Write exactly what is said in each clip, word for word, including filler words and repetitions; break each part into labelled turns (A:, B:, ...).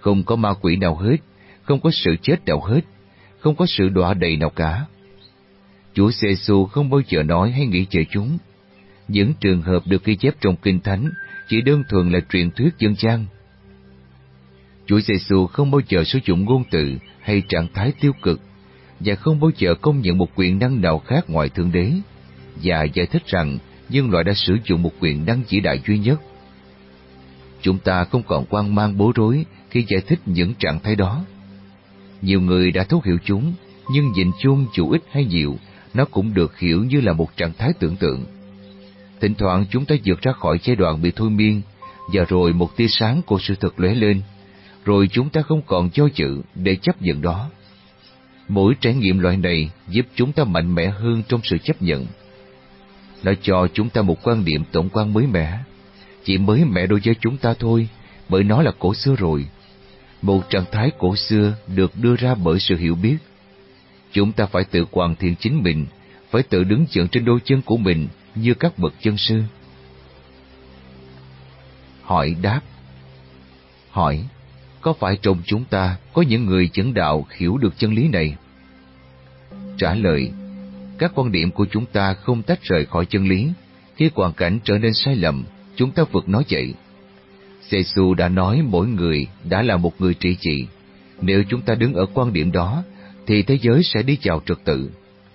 A: Không có ma quỷ nào hết, không có sự chết nào hết, không có sự đọa đầy nào cả. Chúa Giêsu không bao giờ nói hay nghĩ về chúng. Những trường hợp được ghi chép trong Kinh Thánh chỉ đơn thuần là truyền thuyết dân gian. Chúa Giêsu không bao giờ sử dụng ngôn từ hay trạng thái tiêu cực, và không bao giờ công nhận một quyền năng nào khác ngoài Thượng Đế, và giải thích rằng nhân loại đã sử dụng một quyền năng vĩ đại duy nhất. Chúng ta không còn hoang mang bối rối khi giải thích những trạng thái đó. Nhiều người đã thấu hiểu chúng, nhưng nhìn chung dù ít hay nhiều, nó cũng được hiểu như là một trạng thái tưởng tượng. Thỉnh thoảng chúng ta vượt ra khỏi giai đoạn bị thôi miên, và rồi một tia sáng của sự thật lóe lên, rồi chúng ta không còn do dự để chấp nhận đó. Mỗi trải nghiệm loại này giúp chúng ta mạnh mẽ hơn trong sự chấp nhận. Nó cho chúng ta một quan điểm tổng quan mới mẻ, chỉ mới mẻ đối với chúng ta thôi, bởi nó là cổ xưa rồi. Một trạng thái cổ xưa được đưa ra bởi sự hiểu biết. Chúng ta phải tự hoàn thiện chính mình, phải tự đứng vững trên đôi chân của mình như các bậc chân sư. Hỏi đáp. Hỏi, có phải trong chúng ta có những người dẫn đạo hiểu được chân lý này? Trả lời, các quan điểm của chúng ta không tách rời khỏi chân lý. Khi hoàn cảnh trở nên sai lầm, chúng ta vượt nó dậy. Giê-xu đã nói mỗi người đã là một người trị trị. Nếu chúng ta đứng ở quan điểm đó, thì thế giới sẽ đi vào trật tự.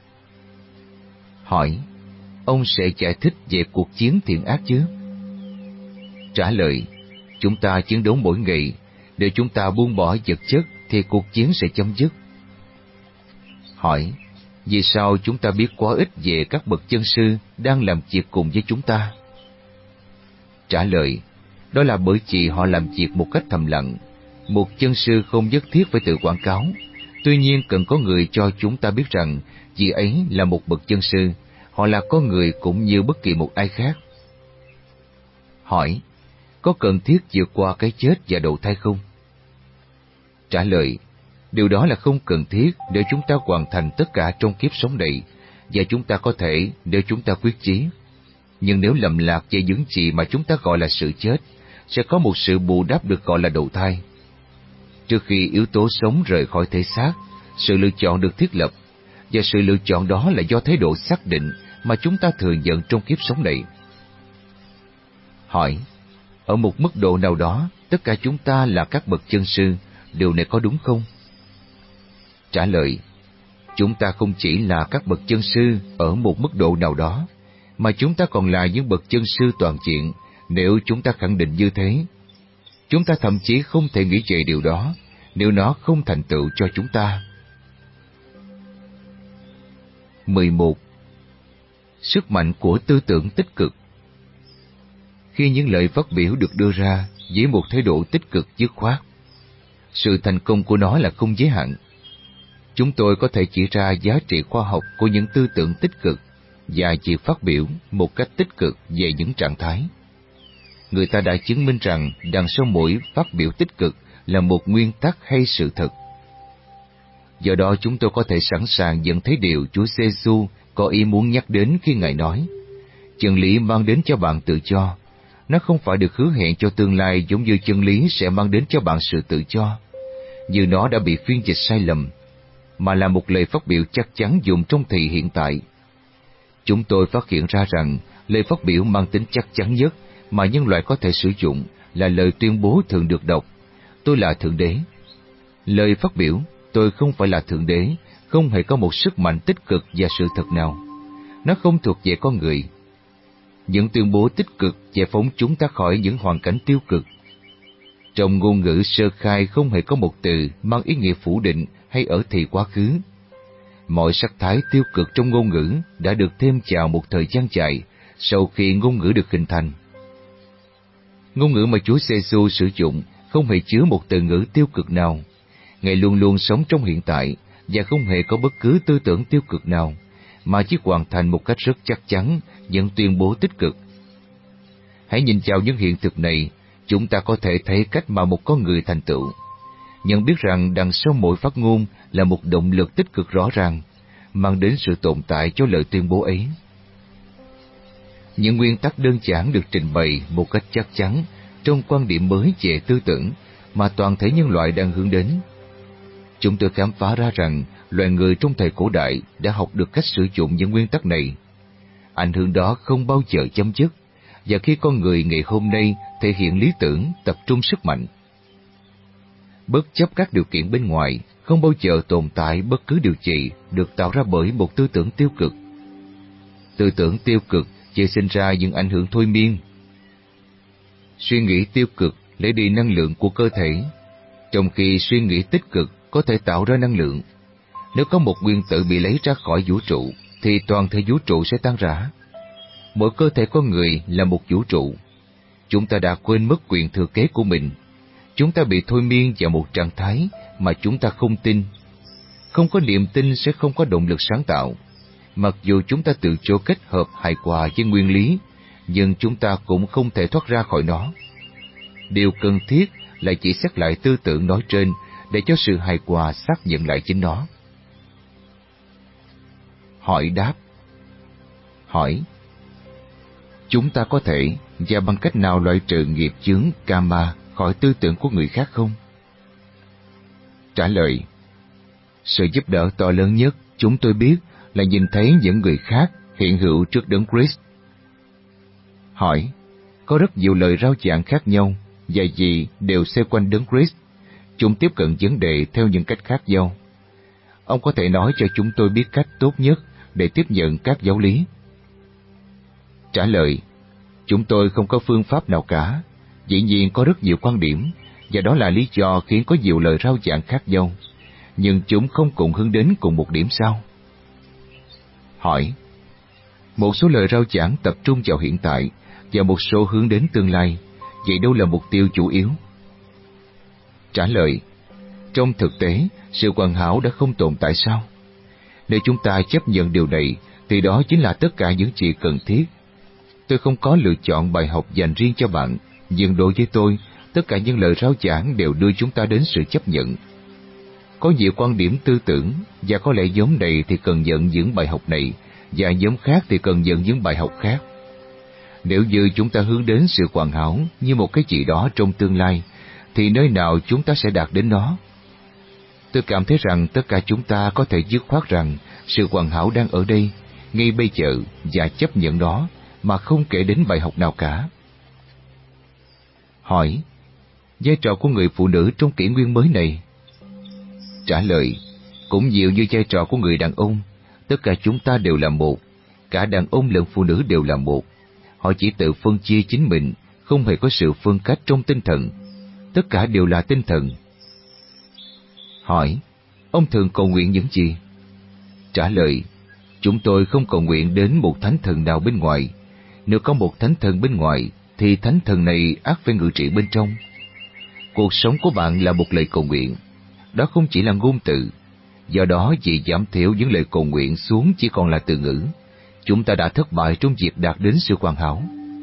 A: Hỏi, ông sẽ giải thích về cuộc chiến thiện ác chứ? Trả lời, chúng ta chiến đấu mỗi ngày. Nếu chúng ta buông bỏ vật chất thì cuộc chiến sẽ chấm dứt. Hỏi, vì sao chúng ta biết quá ít về các bậc chân sư đang làm việc cùng với chúng ta? Trả lời, đó là bởi vì họ làm việc một cách thầm lặng. Một chân sư không nhất thiết phải tự quảng cáo. Tuy nhiên cần có người cho chúng ta biết rằng vì ấy là một bậc chân sư, họ là con người cũng như bất kỳ một ai khác. Hỏi, có cần thiết vượt qua cái chết và đầu thai không? Trả lời, điều đó là không cần thiết để chúng ta hoàn thành tất cả trong kiếp sống này, và chúng ta có thể nếu chúng ta quyết chí. Nhưng nếu lầm lạc về những gì mà chúng ta gọi là sự chết, sẽ có một sự bù đắp được gọi là đầu thai. Trước khi yếu tố sống rời khỏi thể xác, sự lựa chọn được thiết lập, và sự lựa chọn đó là do thái độ xác định mà chúng ta thừa nhận trong kiếp sống này. Hỏi, ở một mức độ nào đó, tất cả chúng ta là các bậc chân sư, điều này có đúng không? Trả lời, chúng ta không chỉ là các bậc chân sư ở một mức độ nào đó, mà chúng ta còn là những bậc chân sư toàn diện nếu chúng ta khẳng định như thế. Chúng ta thậm chí không thể nghĩ về điều đó nếu nó không thành tựu cho chúng ta. mười một. Sức mạnh của tư tưởng tích cực. Khi những lời phát biểu được đưa ra với một thái độ tích cực dứt khoát, sự thành công của nó là không giới hạn. Chúng tôi có thể chỉ ra giá trị khoa học của những tư tưởng tích cực và việc phát biểu một cách tích cực về những trạng thái. Người ta đã chứng minh rằng đằng sau mỗi phát biểu tích cực là một nguyên tắc hay sự thật. Do đó chúng tôi có thể sẵn sàng nhận thấy điều Chúa Giê-xu có ý muốn nhắc đến khi Ngài nói, chân lý mang đến cho bạn tự do. Nó không phải được hứa hẹn cho tương lai giống như chân lý sẽ mang đến cho bạn sự tự do, như nó đã bị phiên dịch sai lầm, mà là một lời phát biểu chắc chắn dùng trong thời hiện tại. Chúng tôi phát hiện ra rằng lời phát biểu mang tính chắc chắn nhất mà nhân loại có thể sử dụng là lời tuyên bố thường được đọc, tôi là Thượng Đế. Lời phát biểu, tôi không phải là Thượng Đế, không hề có một sức mạnh tích cực và sự thật nào. Nó không thuộc về con người. Những tuyên bố tích cực giải phóng chúng ta khỏi những hoàn cảnh tiêu cực. Trong ngôn ngữ sơ khai không hề có một từ mang ý nghĩa phủ định hay ở thì quá khứ. Mọi sắc thái tiêu cực trong ngôn ngữ đã được thêm vào một thời gian dài sau khi ngôn ngữ được hình thành. Ngôn ngữ mà Chúa Giê-xu sử dụng không hề chứa một từ ngữ tiêu cực nào. Ngài luôn luôn sống trong hiện tại và không hề có bất cứ tư tưởng tiêu cực nào, mà chỉ hoàn thành một cách rất chắc chắn những tuyên bố tích cực. Hãy nhìn vào những hiện thực này, chúng ta có thể thấy cách mà một con người thành tựu. Nhận biết rằng đằng sau mỗi phát ngôn là một động lực tích cực rõ ràng, mang đến sự tồn tại cho lời tuyên bố ấy. Những nguyên tắc đơn giản được trình bày một cách chắc chắn trong quan điểm mới về tư tưởng mà toàn thể nhân loại đang hướng đến. Chúng tôi khám phá ra rằng loài người trong thời cổ đại đã học được cách sử dụng những nguyên tắc này. Ảnh hưởng đó không bao giờ chấm dứt, và khi con người ngày hôm nay thể hiện lý tưởng tập trung sức mạnh. Bất chấp các điều kiện bên ngoài, không bao giờ tồn tại bất cứ điều gì được tạo ra bởi một tư tưởng tiêu cực. Tư tưởng tiêu cực chỉ sinh ra những ảnh hưởng thôi miên. Suy nghĩ tiêu cực lấy đi năng lượng của cơ thể, trong khi suy nghĩ tích cực có thể tạo ra năng lượng. Nếu có một nguyên tử bị lấy ra khỏi vũ trụ, thì toàn thể vũ trụ sẽ tan rã. Mỗi cơ thể con người là một vũ trụ. Chúng ta đã quên mất quyền thừa kế của mình. Chúng ta bị thôi miên vào một trạng thái mà chúng ta không tin. Không có niềm tin sẽ không có động lực sáng tạo. Mặc dù chúng ta tự chỗ kết hợp hài hòa với nguyên lý, nhưng chúng ta cũng không thể thoát ra khỏi nó. Điều cần thiết là chỉ xét lại tư tưởng nói trên để cho sự hài hòa xác nhận lại chính nó. Hỏi đáp. Hỏi: chúng ta có thể và bằng cách nào loại trừ nghiệp chướng karma khỏi tư tưởng của người khác không? Trả lời: sự giúp đỡ to lớn nhất chúng tôi biết là nhìn thấy những người khác hiện hữu trước Đấng Christ. Hỏi: có rất nhiều lời rao giảng khác nhau, và gì đều xoay quanh Đấng Christ. Chúng tiếp cận vấn đề theo những cách khác nhau. Ông có thể nói cho chúng tôi biết cách tốt nhất để tiếp nhận các giáo lý? Trả lời: chúng tôi không có phương pháp nào cả. Dĩ nhiên có rất nhiều quan điểm, và đó là lý do khiến có nhiều lời rao giảng khác nhau. Nhưng chúng không cùng hướng đến cùng một điểm sao? Hỏi: một số lời rao giảng tập trung vào hiện tại, và một số hướng đến tương lai. Vậy đâu là mục tiêu chủ yếu? Trả lời: trong thực tế, sự hoàn hảo đã không tồn tại sao? Nếu chúng ta chấp nhận điều này, thì đó chính là tất cả những gì cần thiết. Tôi không có lựa chọn bài học dành riêng cho bạn, nhưng đối với tôi, tất cả những lời rao giảng đều đưa chúng ta đến sự chấp nhận. Có nhiều quan điểm tư tưởng, và có lẽ nhóm này thì cần nhận những bài học này, và nhóm khác thì cần nhận những bài học khác. Nếu như chúng ta hướng đến sự hoàn hảo như một cái gì đó trong tương lai, thì nơi nào chúng ta sẽ đạt đến nó? Tôi cảm thấy rằng tất cả chúng ta có thể dứt khoát rằng sự hoàn hảo đang ở đây, ngay bây giờ, và chấp nhận nó, mà không kể đến bài học nào cả. Hỏi: vai trò của người phụ nữ trong kỷ nguyên mới này? Trả lời: cũng nhiều như vai trò của người đàn ông. Tất cả chúng ta đều là một. Cả đàn ông lẫn phụ nữ đều là một. Họ chỉ tự phân chia chính mình, không hề có sự phân cách trong tinh thần. Tất cả đều là tinh thần. Hỏi: ông thường cầu nguyện những gì? Trả lời: chúng tôi không cầu nguyện đến một thánh thần nào bên ngoài. Nếu có một thánh thần bên ngoài, thì thánh thần này ắt phải ngự trị bên trong. Cuộc sống của bạn là một lời cầu nguyện. Đó không chỉ là ngôn từ. Do đó, vì giảm thiểu những lời cầu nguyện xuống chỉ còn là từ ngữ, chúng ta đã thất bại trong việc đạt đến sự hoàn hảo.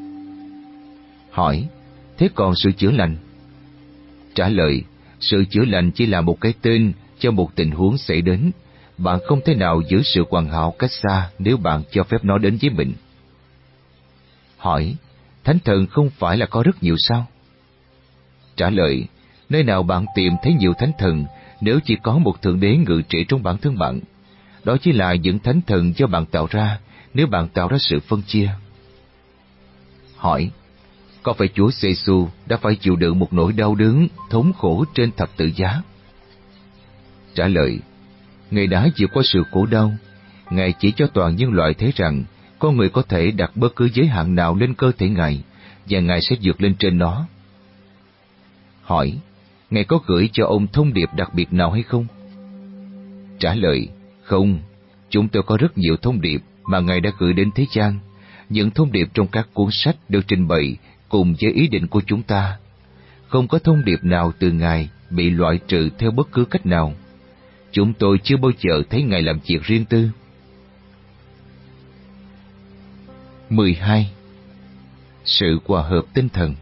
A: Hỏi: thế còn sự chữa lành? Trả lời: sự chữa lành chỉ là một cái tên cho một tình huống xảy đến. Bạn không thể nào giữ sự hoàn hảo cách xa nếu bạn cho phép nó đến với mình. Hỏi: thánh thần không phải là có rất nhiều sao? Trả lời: nơi nào bạn tìm thấy nhiều thánh thần nếu chỉ có một thượng đế ngự trị trong bản thân bạn? Đó chỉ là những thánh thần do bạn tạo ra nếu bạn tạo ra sự phân chia. Hỏi: có phải Chúa Giê-xu đã phải chịu đựng một nỗi đau đớn, thống khổ trên thập tự giá? Trả lời: Ngài đã vượt qua sự khổ đau. Ngài chỉ cho toàn nhân loại thấy rằng con người có thể đặt bất cứ giới hạn nào lên cơ thể Ngài, và Ngài sẽ vượt lên trên nó. Hỏi: Ngài có gửi cho ông thông điệp đặc biệt nào hay không? Trả lời: không, chúng tôi có rất nhiều thông điệp mà Ngài đã gửi đến thế gian. Những thông điệp trong các cuốn sách được trình bày cùng với ý định của chúng ta. Không có thông điệp nào từ Ngài bị loại trừ theo bất cứ cách nào. Chúng tôi chưa bao giờ thấy Ngài làm việc riêng tư. mười hai. Sự hòa hợp tinh thần.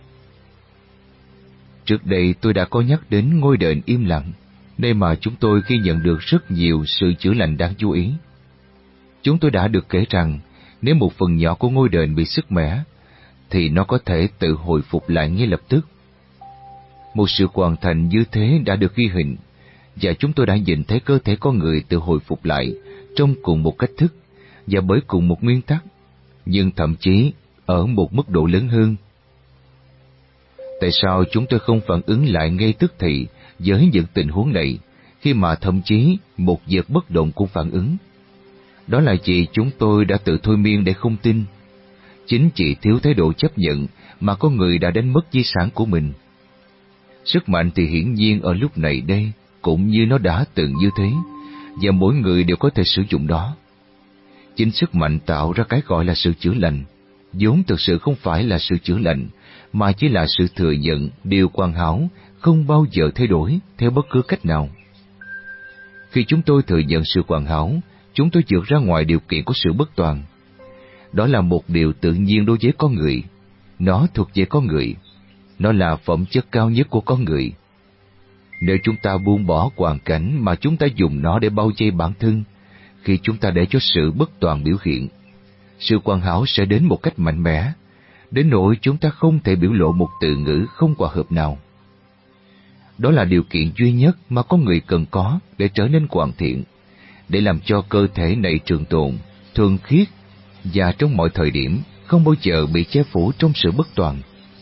A: Trước đây tôi đã có nhắc đến ngôi đền im lặng, nơi mà chúng tôi ghi nhận được rất nhiều sự chữa lành đáng chú ý. Chúng tôi đã được kể rằng nếu một phần nhỏ của ngôi đền bị sứt mẻ, thì nó có thể tự hồi phục lại ngay lập tức. Một sự hoàn thành như thế đã được ghi hình, và chúng tôi đã nhìn thấy cơ thể con người tự hồi phục lại trong cùng một cách thức và bởi cùng một nguyên tắc, nhưng thậm chí ở một mức độ lớn hơn. Tại sao chúng tôi không phản ứng lại ngay tức thì với những tình huống này, khi mà thậm chí một vật bất động cũng phản ứng? Đó là vì chúng tôi đã tự thôi miên để không tin. Chính chỉ thiếu thái độ chấp nhận mà con người đã đánh mất di sản của mình. Sức mạnh thì hiển nhiên ở lúc này đây cũng như nó đã từng như thế, và mỗi người đều có thể sử dụng đó. Chính sức mạnh tạo ra cái gọi là sự chữa lành, vốn thực sự không phải là sự chữa lành, mà chỉ là sự thừa nhận điều hoàn hảo không bao giờ thay đổi theo bất cứ cách nào. Khi chúng tôi thừa nhận sự hoàn hảo, chúng tôi vượt ra ngoài điều kiện của sự bất toàn. Đó là một điều tự nhiên đối với con người. Nó thuộc về con người. Nó là phẩm chất cao nhất của con người. Nếu chúng ta buông bỏ hoàn cảnh mà chúng ta dùng nó để bao vây bản thân, khi chúng ta để cho sự bất toàn biểu hiện, sự hoàn hảo sẽ đến một cách mạnh mẽ, đến nỗi chúng ta không thể biểu lộ một từ ngữ không hòa hợp nào. Đó là điều kiện duy nhất mà con người cần có để trở nên hoàn thiện, để làm cho cơ thể này trường tồn, thuần khiết và trong mọi thời điểm không bao giờ bị che phủ trong sự bất toàn.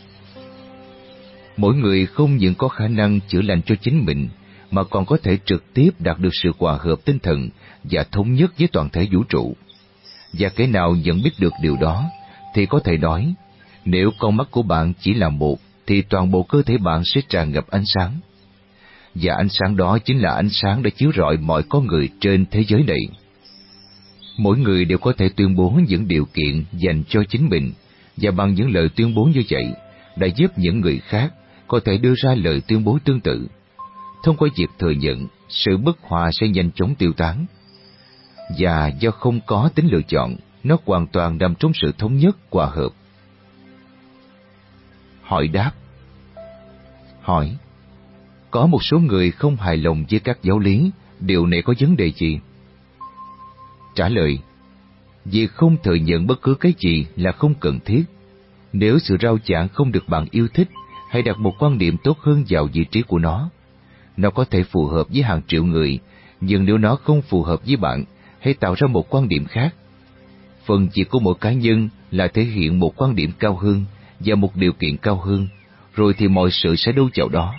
A: Mỗi người không những có khả năng chữa lành cho chính mình, mà còn có thể trực tiếp đạt được sự hòa hợp tinh thần và thống nhất với toàn thể vũ trụ. Và kẻ nào nhận biết được điều đó, thì có thể nói, nếu con mắt của bạn chỉ là một, thì toàn bộ cơ thể bạn sẽ tràn ngập ánh sáng. Và ánh sáng đó chính là ánh sáng đã chiếu rọi mọi con người trên thế giới này. Mỗi người đều có thể tuyên bố những điều kiện dành cho chính mình, và bằng những lời tuyên bố như vậy, đã giúp những người khác có thể đưa ra lời tuyên bố tương tự. Thông qua việc thừa nhận, sự bất hòa sẽ nhanh chóng tiêu tán. Và do không có tính lựa chọn, nó hoàn toàn nằm trong sự thống nhất, hòa hợp. Hỏi đáp. Hỏi: có một số người không hài lòng với các giáo lý, điều này có vấn đề gì? Trả lời: việc không thừa nhận bất cứ cái gì là không cần thiết. Nếu sự rao giảng không được bạn yêu thích, hãy đặt một quan điểm tốt hơn vào vị trí của nó. Nó có thể phù hợp với hàng triệu người, nhưng nếu nó không phù hợp với bạn, hãy tạo ra một quan điểm khác. Phần việc của mỗi cá nhân là thể hiện một quan điểm cao hơn và một điều kiện cao hơn, rồi thì mọi sự sẽ đâu vào đó.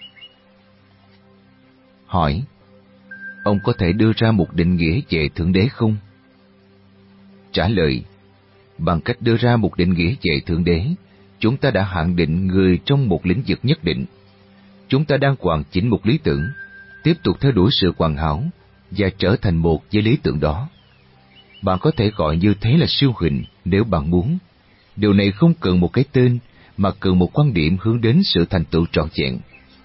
A: Hỏi: ông có thể đưa ra một định nghĩa về Thượng Đế không? Trả lời: bằng cách đưa ra một định nghĩa về Thượng Đế, chúng ta đã hạn định người trong một lĩnh vực nhất định. Chúng ta đang hoàn chỉnh một lý tưởng, tiếp tục theo đuổi sự hoàn hảo và trở thành một với lý tưởng đó. Bạn có thể gọi như thế là siêu hình nếu bạn muốn. Điều này không cần một cái tên, mà cần một quan điểm hướng đến sự thành tựu trọn vẹn.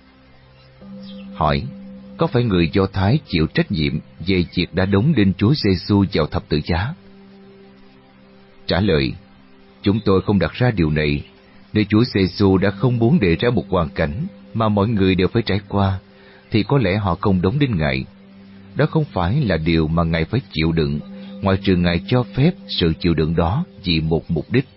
A: Hỏi: có phải người Do Thái chịu trách nhiệm về việc đã đóng đinh Chúa Giêsu vào thập tự giá? Trả lời: chúng tôi không đặt ra điều này. Nếu Chúa Giêsu đã không muốn đề ra một hoàn cảnh mà mọi người đều phải trải qua, thì có lẽ họ không đóng đinh Ngài. Đó không phải là điều mà Ngài phải chịu đựng, ngoại trừ Ngài cho phép sự chịu đựng đó vì một mục đích.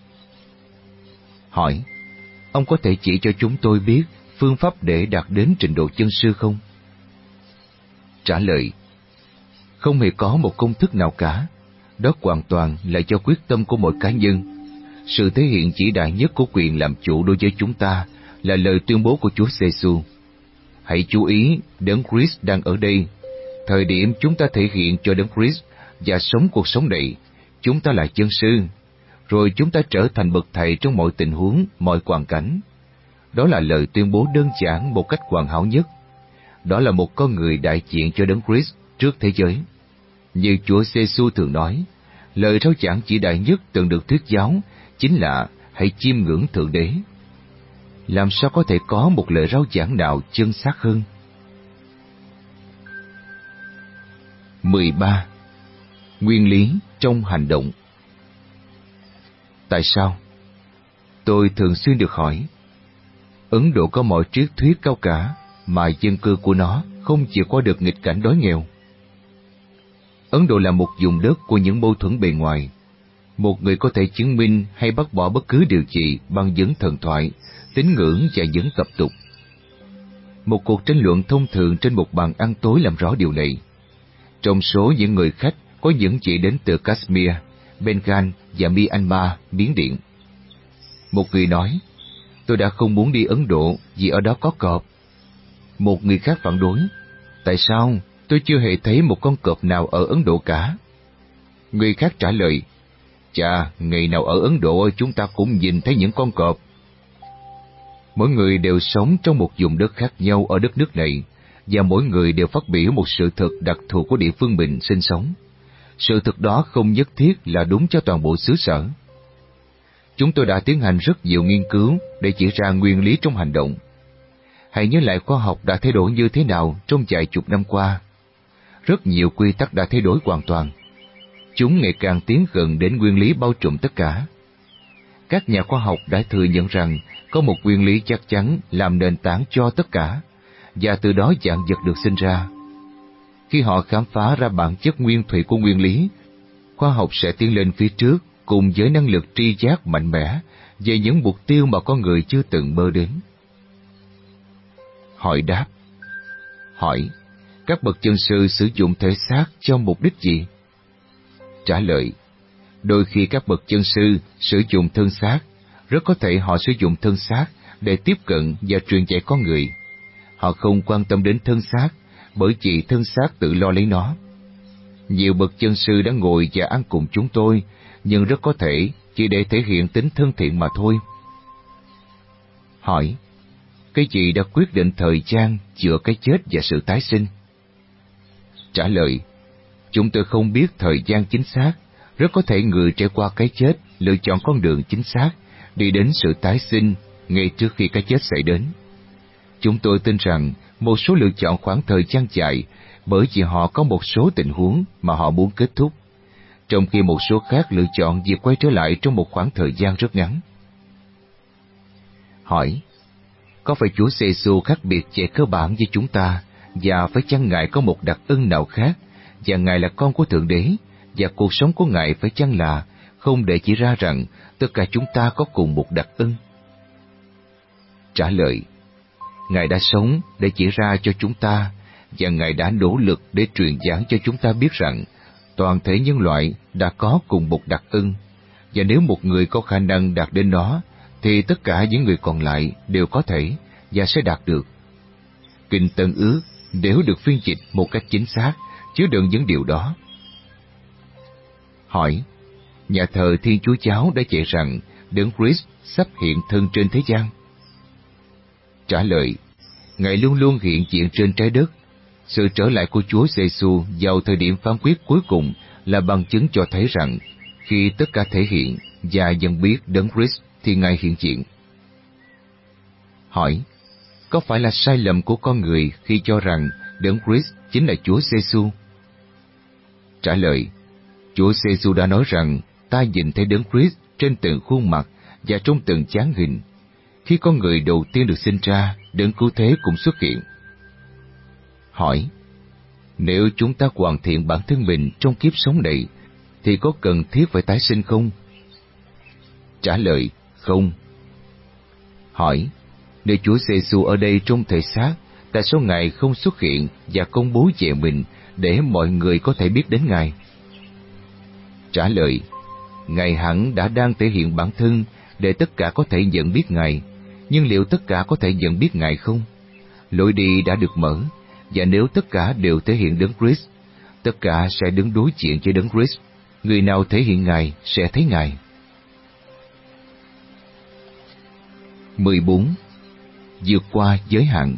A: Hỏi: ông có thể chỉ cho chúng tôi biết phương pháp để đạt đến trình độ chân sư không? Trả lời: không hề có một công thức nào cả. Đó hoàn toàn là do quyết tâm của mỗi cá nhân. Sự thể hiện vĩ đại nhất của quyền làm chủ đối với chúng ta là lời tuyên bố của Chúa Giêsu. Hãy chú ý, Đấng Christ đang ở đây. Thời điểm chúng ta thể hiện cho Đấng Christ và sống cuộc sống này, chúng ta là chân sư. Rồi chúng ta trở thành bậc thầy trong mọi tình huống, mọi hoàn cảnh. Đó là lời tuyên bố đơn giản một cách hoàn hảo nhất. Đó là một con người đại diện cho Đấng Christ trước thế giới. Như Chúa Giêsu thường nói, lời rao giảng vĩ đại nhất từng được thuyết giáo chính là hãy chiêm ngưỡng Thượng Đế. Làm sao có thể có một lời rao giảng nào chân xác hơn? mười ba. Nguyên lý trong hành động. Tại sao? Tôi thường xuyên được hỏi. Ấn Độ có mọi triết thuyết cao cả mà dân cư của nó không chịu qua được nghịch cảnh đói nghèo. Ấn Độ là một vùng đất của những mâu thuẫn bề ngoài. Một người có thể chứng minh hay bác bỏ bất cứ điều gì bằng những thần thoại, tín ngưỡng và những tập tục. một cuộc tranh luận thông thường trên một bàn ăn tối làm rõ điều này. Trong số những người khách có những chị đến từ Kashmir, Bengal và Myanmar, Miến Điện. Một người nói, tôi đã không muốn đi Ấn Độ vì ở đó có cọp. Một người khác phản đối, tại sao tôi chưa hề thấy một con cọp nào ở Ấn Độ cả? Người khác trả lời, chà, ngày nào ở Ấn Độ chúng ta cũng nhìn thấy những con cọp. Mỗi người đều sống trong một vùng đất khác nhau ở đất nước này, và mỗi người đều phát biểu một sự thật đặc thù của địa phương mình sinh sống. Sự thật đó không nhất thiết là đúng cho toàn bộ xứ sở. Chúng tôi đã tiến hành rất nhiều nghiên cứu để chỉ ra nguyên lý trong hành động. Hãy nhớ lại khoa học đã thay đổi như thế nào trong vài chục năm qua. Rất nhiều quy tắc đã thay đổi hoàn toàn. Chúng ngày càng tiến gần đến nguyên lý bao trùm tất cả. Các nhà khoa học đã thừa nhận rằng có một nguyên lý chắc chắn làm nền tảng cho tất cả, và từ đó vạn vật được sinh ra. Khi họ khám phá ra bản chất nguyên thủy của nguyên lý, khoa học sẽ tiến lên phía trước cùng với năng lực tri giác mạnh mẽ về những mục tiêu mà con người chưa từng mơ đến. Hỏi đáp. Hỏi, các bậc chân sư sử dụng thể xác cho mục đích gì? Trả lời, đôi khi các bậc chân sư sử dụng thân xác, rất có thể họ sử dụng thân xác để tiếp cận và truyền dạy con người. Họ không quan tâm đến thân xác, bởi vì thân xác tự lo lấy nó. Nhiều bậc chân sư đã ngồi và ăn cùng chúng tôi, nhưng rất có thể chỉ để thể hiện tính thân thiện mà thôi. Hỏi, cái gì đã quyết định thời gian giữa cái chết và sự tái sinh? Trả lời, chúng tôi không biết thời gian chính xác, rất có thể người trải qua cái chết lựa chọn con đường chính xác, đi đến sự tái sinh ngay trước khi cái chết xảy đến. Chúng tôi tin rằng một số lựa chọn khoảng thời gian dài bởi vì họ có một số tình huống mà họ muốn kết thúc, trong khi một số khác lựa chọn việc quay trở lại trong một khoảng thời gian rất ngắn. Hỏi, có phải Chúa Giê-xu khác biệt về cơ bản với chúng ta, và phải chăng Ngài có một đặc ân nào khác, và Ngài là con của Thượng Đế, và cuộc sống của Ngài phải chăng là không để chỉ ra rằng tất cả chúng ta có cùng một đặc ân? Trả lời, Ngài đã sống để chỉ ra cho chúng ta, và Ngài đã nỗ lực để truyền giảng cho chúng ta biết rằng toàn thể nhân loại đã có cùng một đặc ân, và nếu một người có khả năng đạt đến nó, thì tất cả những người còn lại đều có thể và sẽ đạt được. Kinh Tân Ước, nếu được phiên dịch một cách chính xác, chứa đựng những điều đó. Hỏi, nhà thờ Thiên Chúa Giáo đã dạy rằng Đấng Christ sắp hiện thân trên thế gian? Trả lời, Ngài luôn luôn hiện diện trên trái đất. Sự trở lại của Chúa Giê-xu vào thời điểm phán quyết cuối cùng là bằng chứng cho thấy rằng khi tất cả thể hiện và dần biết Đấng Christ thì Ngài hiện diện. Hỏi, có phải là sai lầm của con người khi cho rằng Đấng Christ chính là Chúa Giê-xu? Trả lời, Chúa Giê-xu đã nói rằng ta nhìn thấy Đấng Christ trên từng khuôn mặt và trong từng dáng hình. Khi con người đầu tiên được sinh ra, Đấng Cứu Thế cũng xuất hiện. Hỏi, nếu chúng ta hoàn thiện bản thân mình trong kiếp sống này, thì có cần thiết phải tái sinh không? Trả lời, không. Hỏi, nếu Chúa Giê-xu ở đây trong thể xác, tại sao Ngài không xuất hiện và công bố về mình để mọi người có thể biết đến Ngài? Trả lời, Ngài hẳn đã đang thể hiện bản thân để tất cả có thể nhận biết Ngài, nhưng liệu tất cả có thể nhận biết Ngài không? Lối đi đã được mở, và nếu tất cả đều thể hiện Đấng Christ, tất cả sẽ đứng đối diện với Đấng Christ. Người nào thể hiện Ngài sẽ thấy Ngài. mười bốn. Vượt qua giới hạn.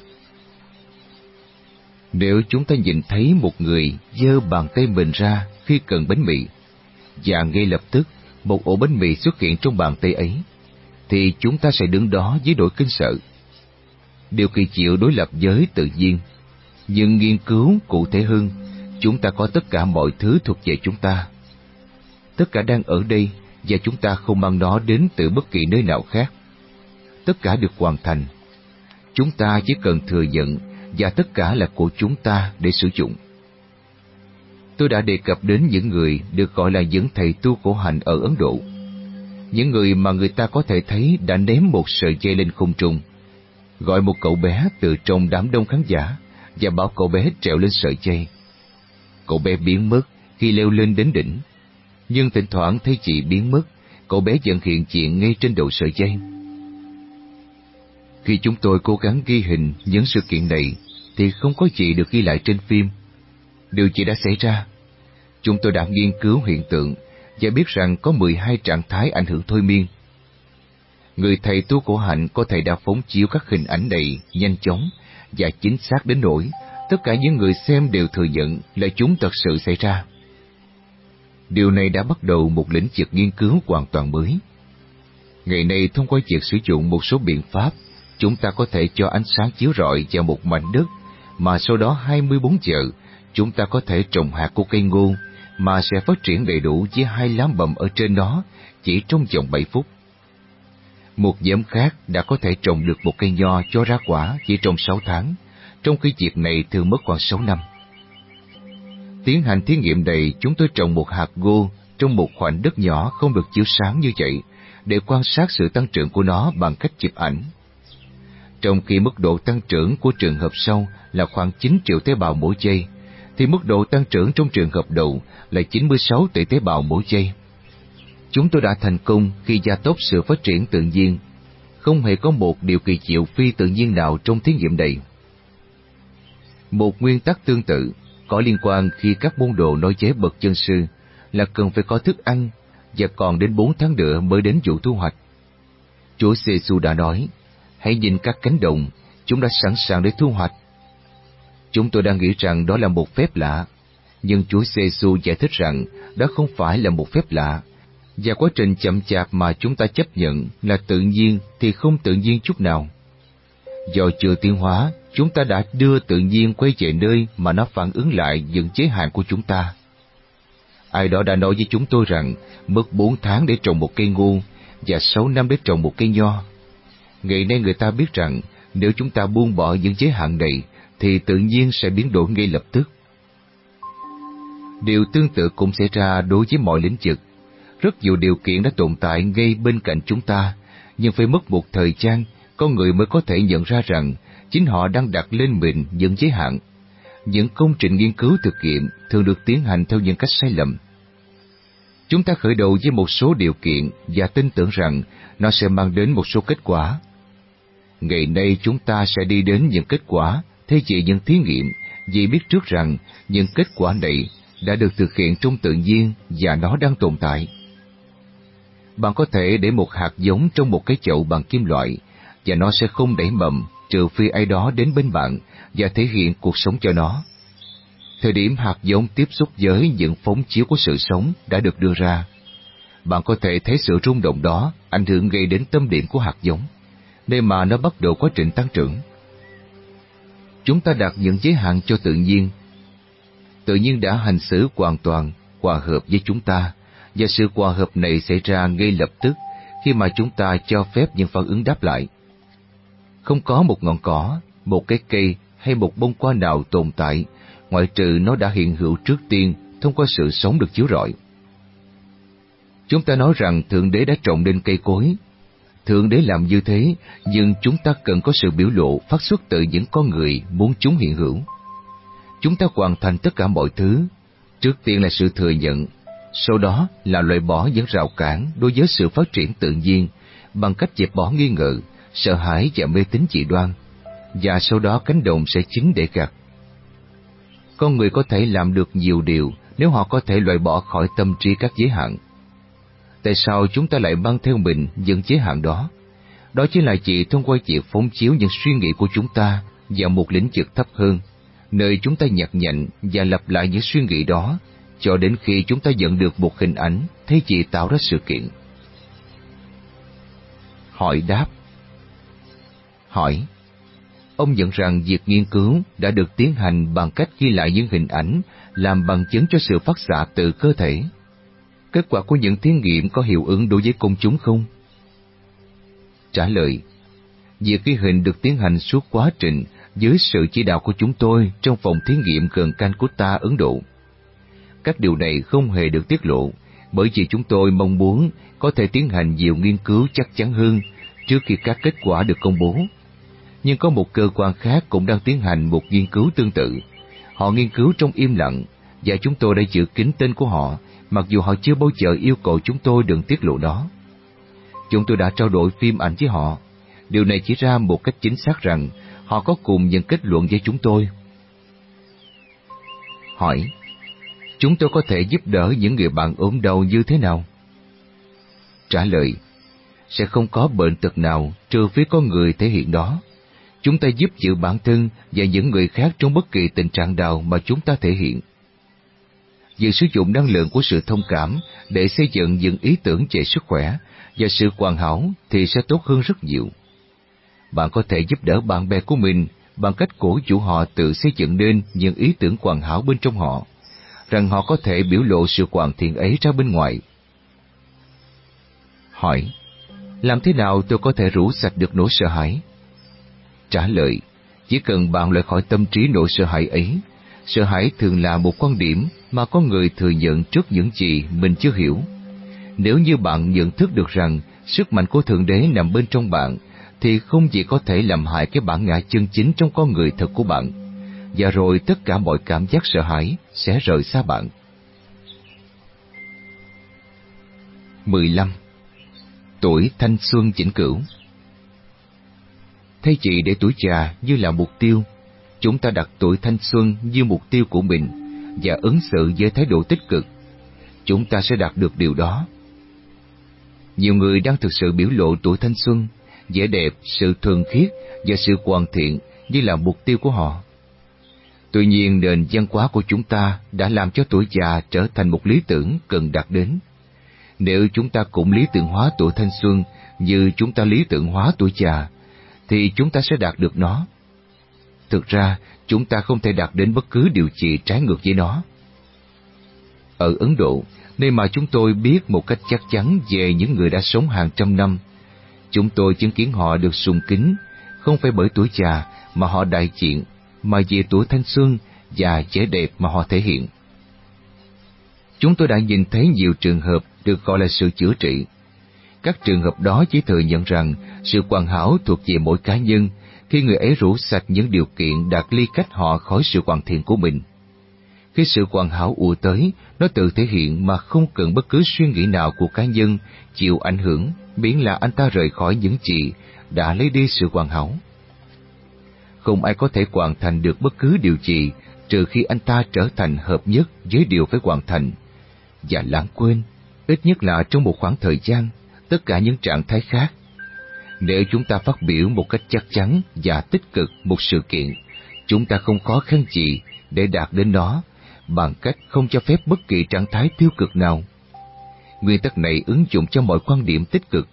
A: Nếu chúng ta nhìn thấy một người giơ bàn tay mình ra khi cần bánh mì, và ngay lập tức một ổ bánh mì xuất hiện trong bàn tay ấy, thì chúng ta sẽ đứng đó với nỗi kinh sợ. Điều kỳ diệu đối lập với tự nhiên, nhưng nghiên cứu cụ thể hơn, chúng ta có tất cả mọi thứ thuộc về chúng ta. Tất cả đang ở đây, và chúng ta không mang nó đến từ bất kỳ nơi nào khác. Tất cả được hoàn thành. Chúng ta chỉ cần thừa nhận, và tất cả là của chúng ta để sử dụng. Tôi đã đề cập đến những người được gọi là những thầy tu khổ hạnh ở Ấn Độ. Những người mà người ta có thể thấy đã ném một sợi dây lên không trung. gọi một cậu bé từ trong đám đông khán giả và bảo cậu bé trèo lên sợi dây. Cậu bé biến mất khi leo lên đến đỉnh, nhưng thỉnh thoảng thấy chị biến mất, cậu bé vẫn hiện diện ngay trên đầu sợi dây. Khi chúng tôi cố gắng ghi hình những sự kiện này, thì không có gì được ghi lại trên phim. Điều gì đã xảy ra? Chúng tôi đã nghiên cứu hiện tượng và biết rằng có mười hai trạng thái ảnh hưởng thôi miên. Người thầy tu của Hạnh có thể đã phóng chiếu các hình ảnh này nhanh chóng và chính xác đến nỗi tất cả những người xem đều thừa nhận là chúng thật sự xảy ra. Điều này đã bắt đầu một lĩnh vực nghiên cứu hoàn toàn mới. Ngày nay, thông qua việc sử dụng một số biện pháp, chúng ta có thể cho ánh sáng chiếu rọi vào một mảnh đất, mà sau đó hai mươi bốn giờ, chúng ta có thể trồng hạt của cây ngô, mà sẽ phát triển đầy đủ với hai lá mầm ở trên nó chỉ trong vòng bảy phút. Một nhóm khác đã có thể trồng được một cây nho cho ra quả chỉ trong sáu tháng, trong khi việc này thường mất khoảng sáu năm. Tiến hành thí nghiệm này, chúng tôi trồng một hạt ngô trong một khoảnh đất nhỏ không được chiếu sáng như vậy, để quan sát sự tăng trưởng của nó bằng cách chụp ảnh. Trong khi mức độ tăng trưởng của trường hợp sau là khoảng chín triệu tế bào mỗi giây, thì mức độ tăng trưởng trong trường hợp đầu là chín mươi sáu tỷ tế bào mỗi giây. Chúng tôi đã thành công khi gia tốc sự phát triển tự nhiên. Không hề có một điều kỳ diệu phi tự nhiên nào trong thí nghiệm này. Một nguyên tắc tương tự có liên quan khi các môn đồ nói với bậc chân sư là cần phải có thức ăn, và còn đến bốn tháng nữa mới đến vụ thu hoạch. Chúa Giê-xu đã nói, hãy nhìn các cánh đồng, chúng đã sẵn sàng để thu hoạch. Chúng tôi đang nghĩ rằng đó là một phép lạ, nhưng Chúa Giê-xu giải thích rằng đó không phải là một phép lạ, và quá trình chậm chạp mà chúng ta chấp nhận là tự nhiên thì không tự nhiên chút nào. Do chưa tiến hóa, chúng ta đã đưa tự nhiên quay về nơi mà nó phản ứng lại những giới hạn của chúng ta. Ai đó đã nói với chúng tôi rằng mất bốn tháng để trồng một cây ngô và sáu năm để trồng một cây nho. Ngày nay người ta biết rằng nếu chúng ta buông bỏ những giới hạn này thì tự nhiên sẽ biến đổi ngay lập tức. Điều tương tự cũng xảy ra đối với mọi lĩnh vực. Rất nhiều điều kiện đã tồn tại ngay bên cạnh chúng ta, nhưng phải mất một thời gian, con người mới có thể nhận ra rằng chính họ đang đặt lên mình những giới hạn. Những công trình nghiên cứu thực nghiệm thường được tiến hành theo những cách sai lầm. Chúng ta khởi đầu với một số điều kiện và tin tưởng rằng nó sẽ mang đến một số kết quả. Ngày nay chúng ta sẽ đi đến những kết quả thay vì những thí nghiệm, vì biết trước rằng những kết quả này đã được thực hiện trong tự nhiên và nó đang tồn tại. Bạn có thể để một hạt giống trong một cái chậu bằng kim loại và nó sẽ không nảy mầm trừ phi ai đó đến bên bạn và thể hiện cuộc sống cho nó. Thời điểm hạt giống tiếp xúc với những phóng chiếu của sự sống đã được đưa ra, bạn có thể thấy sự rung động đó ảnh hưởng gây đến tâm điểm của hạt giống, nơi mà nó bắt đầu quá trình tăng trưởng. Chúng ta đặt những giới hạn cho tự nhiên. Tự nhiên đã hành xử hoàn toàn, hòa hợp với chúng ta, và sự hòa hợp này xảy ra ngay lập tức khi mà chúng ta cho phép những phản ứng đáp lại. Không có một ngọn cỏ, một cái cây hay một bông hoa nào tồn tại, ngoại trừ nó đã hiện hữu trước tiên thông qua sự sống được chiếu rọi. Chúng ta nói rằng Thượng Đế đã trồng nên cây cối. Thượng Đế làm như thế, nhưng chúng ta cần có sự biểu lộ phát xuất từ những con người muốn chúng hiện hữu. Chúng ta hoàn thành tất cả mọi thứ. Trước tiên là sự thừa nhận, sau đó là loại bỏ những rào cản đối với sự phát triển tự nhiên bằng cách dẹp bỏ nghi ngờ, sợ hãi và mê tín dị đoan, và sau đó cánh đồng sẽ chín để gặt. Con người có thể làm được nhiều điều nếu họ có thể loại bỏ khỏi tâm trí các giới hạn. Tại sao chúng ta lại mang theo mình những giới hạn đó? Đó chính là chỉ thông qua việc phóng chiếu những suy nghĩ của chúng ta vào một lĩnh vực thấp hơn, nơi chúng ta nhặt nhạnh và lặp lại những suy nghĩ đó cho đến khi chúng ta nhận được một hình ảnh thay vì tạo ra sự kiện. Hỏi đáp. Hỏi: ông nhận rằng việc nghiên cứu đã được tiến hành bằng cách ghi lại những hình ảnh làm bằng chứng cho sự phát xạ từ cơ thể. Kết quả của những thí nghiệm có hiệu ứng đối với công chúng không? Trả lời: việc ghi hình được tiến hành suốt quá trình dưới sự chỉ đạo của chúng tôi trong phòng thí nghiệm gần Calcutta, Ấn Độ. Các điều này không hề được tiết lộ, bởi vì chúng tôi mong muốn có thể tiến hành nhiều nghiên cứu chắc chắn hơn trước khi các kết quả được công bố. nhưng có một cơ quan khác cũng đang tiến hành một nghiên cứu tương tự. Họ nghiên cứu trong im lặng, và chúng tôi đã giữ kín tên của họ, mặc dù họ chưa bao giờ yêu cầu chúng tôi đừng tiết lộ đó. Chúng tôi đã trao đổi phim ảnh với họ. Điều này chỉ ra một cách chính xác rằng họ có cùng những kết luận với chúng tôi. Hỏi: chúng tôi có thể giúp đỡ những người bạn ốm đau như thế nào? Trả lời: sẽ không có bệnh tật nào trừ phi có người thể hiện đó. Chúng ta giúp giữ bản thân và những người khác trong bất kỳ tình trạng nào mà chúng ta thể hiện. Việc sử dụng năng lượng của sự thông cảm để xây dựng những ý tưởng về sức khỏe và sự hoàn hảo thì sẽ tốt hơn rất nhiều. Bạn có thể giúp đỡ bạn bè của mình bằng cách cổ vũ họ tự xây dựng nên những ý tưởng hoàn hảo bên trong họ, rằng họ có thể biểu lộ sự hoàn thiện ấy ra bên ngoài. Hỏi: làm thế nào tôi có thể rũ sạch được nỗi sợ hãi? Trả lời: chỉ cần bạn loại khỏi tâm trí nỗi sợ hãi ấy. Sợ hãi thường là một quan điểm mà con người thừa nhận trước những gì mình chưa hiểu. Nếu như bạn nhận thức được rằng sức mạnh của Thượng Đế nằm bên trong bạn, thì không gì có thể làm hại cái bản ngã chân chính trong con người thật của bạn, và rồi tất cả mọi cảm giác sợ hãi sẽ rời xa bạn. mười lăm. Tuổi thanh xuân vĩnh cửu. Thay vì để tuổi già như là mục tiêu, chúng ta đặt tuổi thanh xuân như mục tiêu của mình và ứng xử với thái độ tích cực. Chúng ta sẽ đạt được điều đó. Nhiều người đang thực sự biểu lộ tuổi thanh xuân, vẻ đẹp, sự thuần khiết và sự hoàn thiện như là mục tiêu của họ. Tuy nhiên, nền văn hóa của chúng ta đã làm cho tuổi già trở thành một lý tưởng cần đạt đến. Nếu chúng ta cũng lý tưởng hóa tuổi thanh xuân như chúng ta lý tưởng hóa tuổi già, thì chúng ta sẽ đạt được nó. Thực ra, chúng ta không thể đạt đến bất cứ điều gì trái ngược với nó. Ở Ấn Độ, nơi mà chúng tôi biết một cách chắc chắn về những người đã sống hàng trăm năm, chúng tôi chứng kiến họ được sùng kính, không phải bởi tuổi già mà họ đại diện, mà vì tuổi thanh xuân và vẻ đẹp mà họ thể hiện. Chúng tôi đã nhìn thấy nhiều trường hợp được gọi là sự chữa trị. Các trường hợp đó chỉ thừa nhận rằng sự hoàn hảo thuộc về mỗi cá nhân khi người ấy rũ sạch những điều kiện đạt ly cách họ khỏi sự hoàn thiện của mình. Khi sự hoàn hảo ùa tới, nó tự thể hiện mà không cần bất cứ suy nghĩ nào của cá nhân chịu ảnh hưởng, miễn là anh ta rời khỏi những gì đã lấy đi sự hoàn hảo. Không ai có thể hoàn thành được bất cứ điều gì trừ khi anh ta trở thành hợp nhất với điều phải hoàn thành, và lãng quên, ít nhất là trong một khoảng thời gian, tất cả những trạng thái khác. Nếu chúng ta phát biểu một cách chắc chắn và tích cực một sự kiện, chúng ta không khó khăn gì để đạt đến nó bằng cách không cho phép bất kỳ trạng thái tiêu cực nào. Nguyên tắc này ứng dụng cho mọi quan điểm tích cực.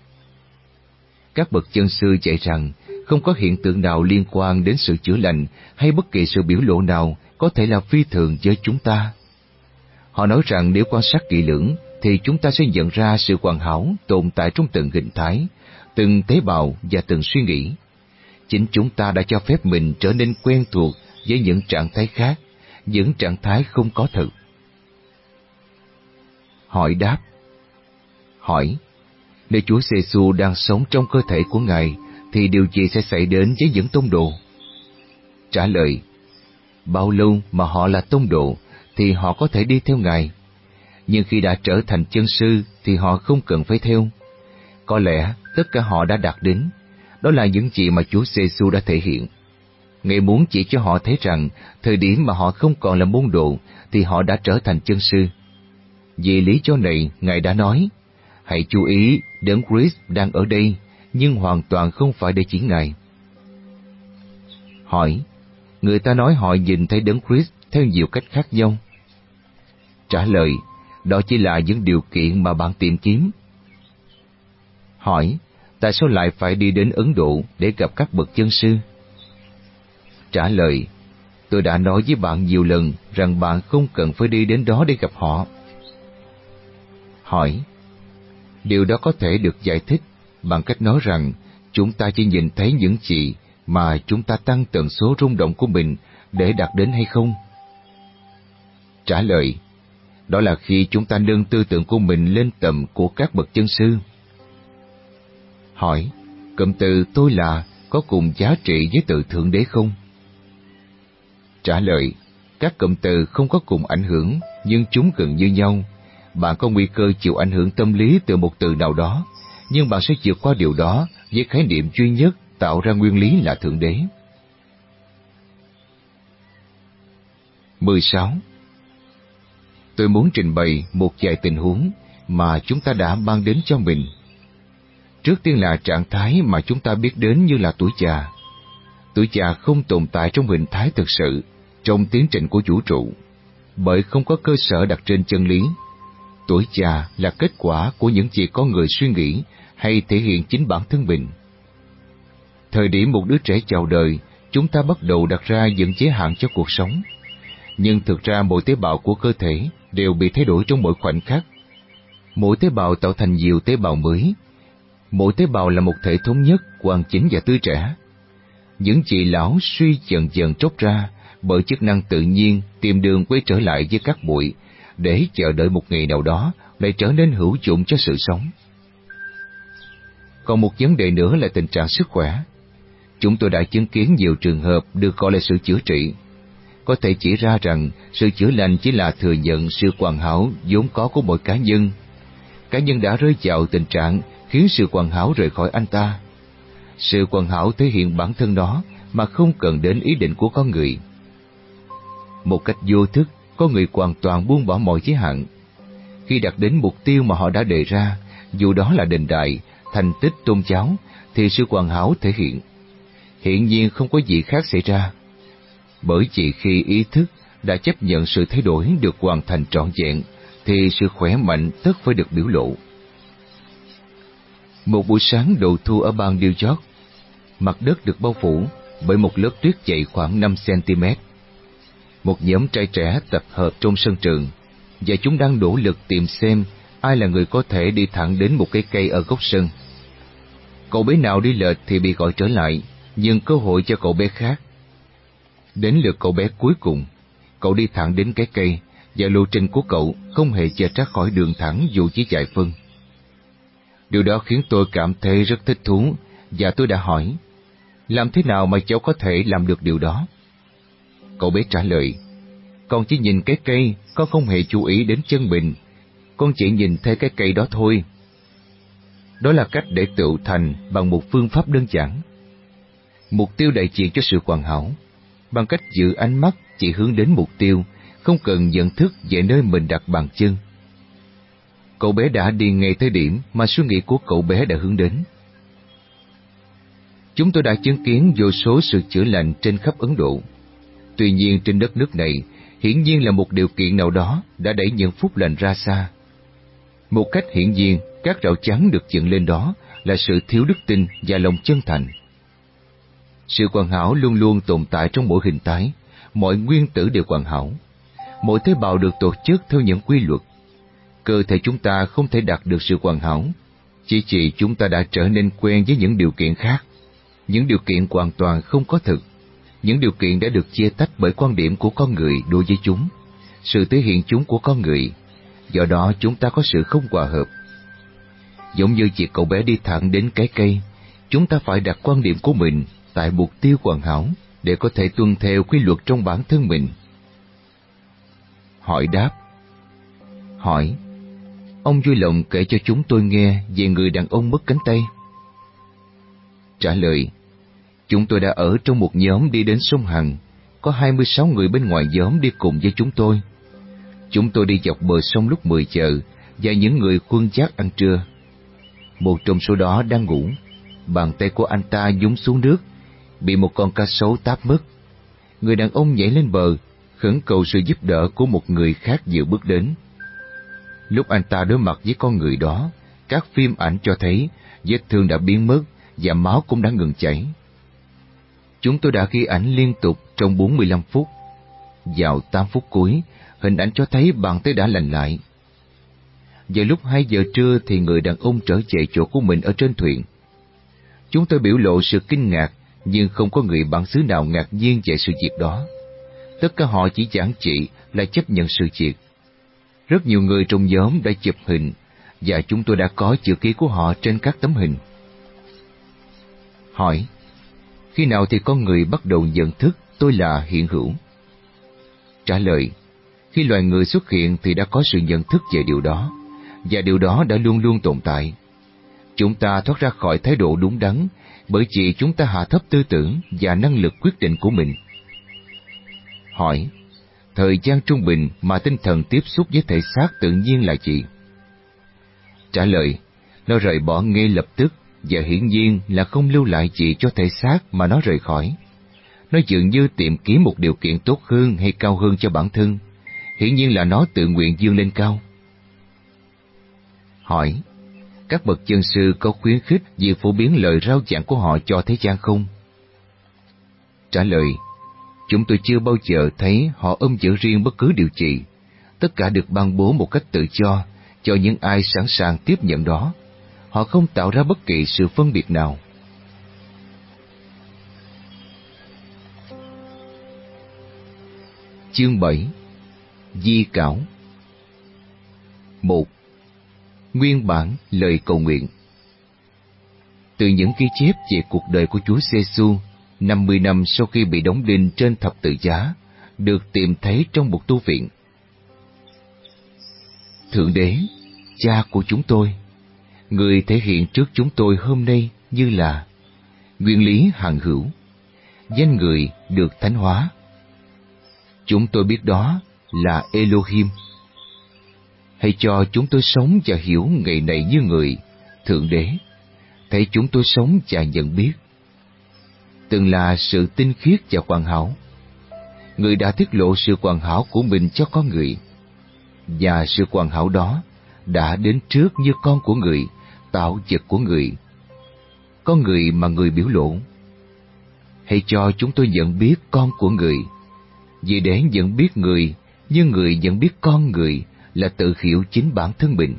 A: Các bậc chân sư dạy rằng không có hiện tượng nào liên quan đến sự chữa lành hay bất kỳ sự biểu lộ nào có thể là phi thường với chúng ta. Họ nói rằng nếu quan sát kỹ lưỡng thì chúng ta sẽ nhận ra sự hoàn hảo tồn tại trong từng hình thái, từng tế bào và từng suy nghĩ. Chính chúng ta đã cho phép mình trở nên quen thuộc với những trạng thái khác, những trạng thái không có thực. Hỏi đáp. Hỏi: nếu Chúa Giêsu đang sống trong cơ thể của Ngài, thì điều gì sẽ xảy đến với những tông đồ? Trả lời: bao lâu mà họ là tông đồ, thì họ có thể đi theo Ngài. Nhưng khi đã trở thành chân sư, thì họ không cần phải theo. Có lẽ tất cả họ đã đạt đến. Đó là những gì mà Chúa Giêsu đã thể hiện. Ngài muốn chỉ cho họ thấy rằng, thời điểm mà họ không còn là môn đồ, thì họ đã trở thành chân sư. Vì lý do này, Ngài đã nói: hãy chú ý, Đấng Christ đang ở đây, nhưng hoàn toàn không phải để chỉ Ngài. Hỏi: người ta nói họ nhìn thấy Đấng Christ theo nhiều cách khác nhau. Trả lời: đó chỉ là những điều kiện mà bạn tìm kiếm. Hỏi: tại sao lại phải đi đến Ấn Độ để gặp các bậc chân sư? Trả lời: tôi đã nói với bạn nhiều lần rằng bạn không cần phải đi đến đó để gặp họ. Hỏi: điều đó có thể được giải thích bằng cách nói rằng chúng ta chỉ nhìn thấy những gì mà chúng ta tăng tần số rung động của mình để đạt đến hay không? Trả lời: đó là khi chúng ta nâng tư tưởng của mình lên tầm của các bậc chân sư. Hỏi: cụm từ tôi là có cùng giá trị với từ Thượng Đế không? Trả lời, các cụm từ không có cùng ảnh hưởng, nhưng chúng gần như nhau. Bạn có nguy cơ chịu ảnh hưởng tâm lý từ một từ nào đó, nhưng bạn sẽ vượt qua điều đó với khái niệm duy nhất tạo ra nguyên lý là Thượng Đế. mười sáu. Tôi muốn trình bày một vài tình huống mà chúng ta đã mang đến cho mình. Trước tiên là trạng thái mà chúng ta biết đến như là tuổi già. Tuổi già không tồn tại trong hình thái thực sự, trong tiến trình của vũ trụ, bởi không có cơ sở đặt trên chân lý. Tuổi già là kết quả của những gì con người suy nghĩ hay thể hiện chính bản thân mình. Thời điểm một đứa trẻ chào đời, chúng ta bắt đầu đặt ra những giới hạn cho cuộc sống. Nhưng thực ra mỗi tế bào của cơ thể đều bị thay đổi trong mỗi khoảnh khắc. Mỗi tế bào tạo thành nhiều tế bào mới. Mỗi tế bào là một thể thống nhất, hoàn chỉnh và tươi trẻ. Những chị lão suy dần dần tróc ra bởi chức năng tự nhiên tìm đường quay trở lại với các bụi để chờ đợi một ngày nào đó lại trở nên hữu dụng cho sự sống. Còn một vấn đề nữa là tình trạng sức khỏe. Chúng tôi đã chứng kiến nhiều trường hợp được gọi là sự chữa trị. Có thể chỉ ra rằng sự chữa lành chỉ là thừa nhận sự hoàn hảo vốn có của mỗi cá nhân. Cá nhân đã rơi vào tình trạng khiến sự hoàn hảo rời khỏi anh ta. Sự hoàn hảo thể hiện bản thân nó mà không cần đến ý định của con người. Một cách vô thức, con người hoàn toàn buông bỏ mọi giới hạn. Khi đạt đến mục tiêu mà họ đã đề ra, dù đó là đền đài, thành tích tôn giáo, thì sự hoàn hảo thể hiện. Hiển nhiên không có gì khác xảy ra. Bởi vì khi ý thức đã chấp nhận sự thay đổi được hoàn thành trọn vẹn, thì sự khỏe mạnh tất phải được biểu lộ. Một buổi sáng đầu thu ở bang New York, mặt đất được bao phủ bởi một lớp tuyết dày khoảng năm xăng-ti-mét. Một nhóm trai trẻ tập hợp trong sân trường, và chúng đang nỗ lực tìm xem ai là người có thể đi thẳng đến một cái cây ở góc sân. Cậu bé nào đi lệch thì bị gọi trở lại, nhưng cơ hội cho cậu bé khác. Đến lượt cậu bé cuối cùng, cậu đi thẳng đến cái cây, và lộ trình của cậu không hề chệch ra khỏi đường thẳng dù chỉ vài phân. Điều đó khiến tôi cảm thấy rất thích thú, và tôi đã hỏi, làm thế nào mà cháu có thể làm được điều đó? Cậu bé trả lời, con chỉ nhìn cái cây, con không hề chú ý đến chân mình, con chỉ nhìn thấy cái cây đó thôi. Đó là cách để tựu thành bằng một phương pháp đơn giản. Mục tiêu đại diện cho sự hoàn hảo, bằng cách giữ ánh mắt chỉ hướng đến mục tiêu, không cần nhận thức về nơi mình đặt bàn chân. Cậu bé đã đi ngay tới điểm mà suy nghĩ của cậu bé đã hướng đến. Chúng tôi đã chứng kiến vô số sự chữa lành trên khắp Ấn Độ. Tuy nhiên trên đất nước này, hiển nhiên là một điều kiện nào đó đã đẩy những phúc lành ra xa. Một cách hiển nhiên, các rào chắn được dựng lên đó là sự thiếu đức tin và lòng chân thành. Sự hoàn hảo luôn luôn tồn tại trong mỗi hình thái, mọi nguyên tử đều hoàn hảo. Mỗi tế bào được tổ chức theo những quy luật. Cơ thể chúng ta không thể đạt được sự hoàn hảo, chỉ vì chúng ta đã trở nên quen với những điều kiện khác, những điều kiện hoàn toàn không có thực, những điều kiện đã được chia tách bởi quan điểm của con người đối với chúng, sự thể hiện chúng của con người, do đó chúng ta có sự không hòa hợp. Giống như việc cậu bé đi thẳng đến cái cây, chúng ta phải đặt quan điểm của mình tại mục tiêu hoàn hảo để có thể tuân theo quy luật trong bản thân mình. Hỏi đáp. Hỏi, ông vui lòng kể cho chúng tôi nghe về người đàn ông mất cánh tay. Trả lời, chúng tôi đã ở trong một nhóm đi đến sông Hằng, có hai mươi sáu người bên ngoài nhóm đi cùng với chúng tôi. Chúng tôi đi dọc bờ sông lúc mười giờ, và những người khuân vác ăn trưa. Một trong số đó đang ngủ, bàn tay của anh ta nhúng xuống nước, bị một con cá sấu táp mất. Người đàn ông nhảy lên bờ, khẩn cầu sự giúp đỡ của một người khác vừa bước đến. Lúc anh ta đối mặt với con người đó, các phim ảnh cho thấy vết thương đã biến mất và máu cũng đã ngừng chảy. Chúng tôi đã ghi ảnh liên tục trong bốn mươi lăm phút. Vào tám phút cuối, hình ảnh cho thấy bàn tay đã lành lại. Vào lúc hai giờ trưa thì người đàn ông trở về chỗ của mình ở trên thuyền. Chúng tôi biểu lộ sự kinh ngạc, nhưng không có người bản xứ nào ngạc nhiên về sự việc đó. Tất cả họ chỉ giản dị là chấp nhận sự việc. Rất nhiều người trong nhóm đã chụp hình, và chúng tôi đã có chữ ký của họ trên các tấm hình. Hỏi, Khi nào thì con người bắt đầu nhận thức tôi là hiện hữu? Trả lời: khi loài người xuất hiện thì đã có sự nhận thức về điều đó, và điều đó đã luôn luôn tồn tại. Chúng ta thoát ra khỏi thái độ đúng đắn bởi vì chúng ta hạ thấp tư tưởng và năng lực quyết định của mình. Hỏi: thời gian trung bình mà tinh thần tiếp xúc với thể xác tự nhiên là gì? Trả lời: nó rời bỏ ngay lập tức, và hiển nhiên là không lưu lại gì cho thể xác mà nó rời khỏi. Nó dường như tìm kiếm một điều kiện tốt hơn hay cao hơn cho bản thân, hiển nhiên là nó tự nguyện vươn lên cao. Hỏi: các bậc chân sư có khuyến khích việc phổ biến lời rao giảng của họ cho thế gian không? Trả lời: chúng tôi chưa bao giờ thấy họ ôm giữ riêng bất cứ điều gì. Tất cả được ban bố một cách tự do cho những ai sẵn sàng tiếp nhận đó. Họ không tạo ra bất kỳ sự phân biệt nào. Chương bảy. Di cảo. Một. Nguyên bản lời cầu nguyện. Từ những ghi chép về cuộc đời của Chúa Giêsu năm mươi năm sau khi bị đóng đinh trên thập tự giá, được tìm thấy trong một tu viện. Thượng Đế, Cha của chúng tôi, Người thể hiện trước chúng tôi hôm nay như là nguyên lý hằng hữu, danh Người được thánh hóa. Chúng tôi biết đó là Elohim. Hãy cho chúng tôi sống và hiểu ngày này như người, Thượng Đế, thấy chúng tôi sống và nhận biết. Từng là sự tinh khiết và hoàn hảo. Người đã tiết lộ sự hoàn hảo của mình cho con người, và sự hoàn hảo đó đã đến trước như con của người, tạo vật của người, con người mà người biểu lộ. Hãy cho chúng tôi nhận biết con của người, vì để nhận biết người như người nhận biết con người là tự hiểu chính bản thân mình.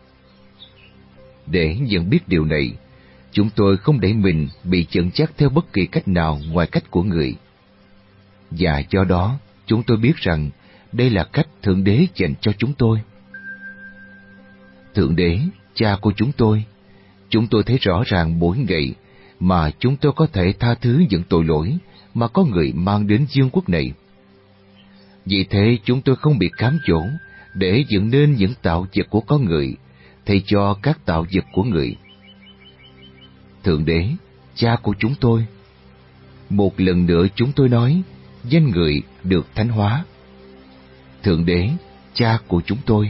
A: Để nhận biết điều này, chúng tôi không để mình bị dẫn dắt theo bất kỳ cách nào ngoài cách của người. Và do đó, chúng tôi biết rằng đây là cách Thượng Đế dành cho chúng tôi. Thượng Đế, Cha của chúng tôi, chúng tôi thấy rõ ràng mỗi ngày mà chúng tôi có thể tha thứ những tội lỗi mà có người mang đến vương quốc này. Vì thế chúng tôi không bị cám dỗ để dựng nên những tạo vật của con người thay cho các tạo vật của người. Thượng Đế, Cha của chúng tôi, một lần nữa chúng tôi nói, danh Người được thánh hóa. Thượng Đế, Cha của chúng tôi.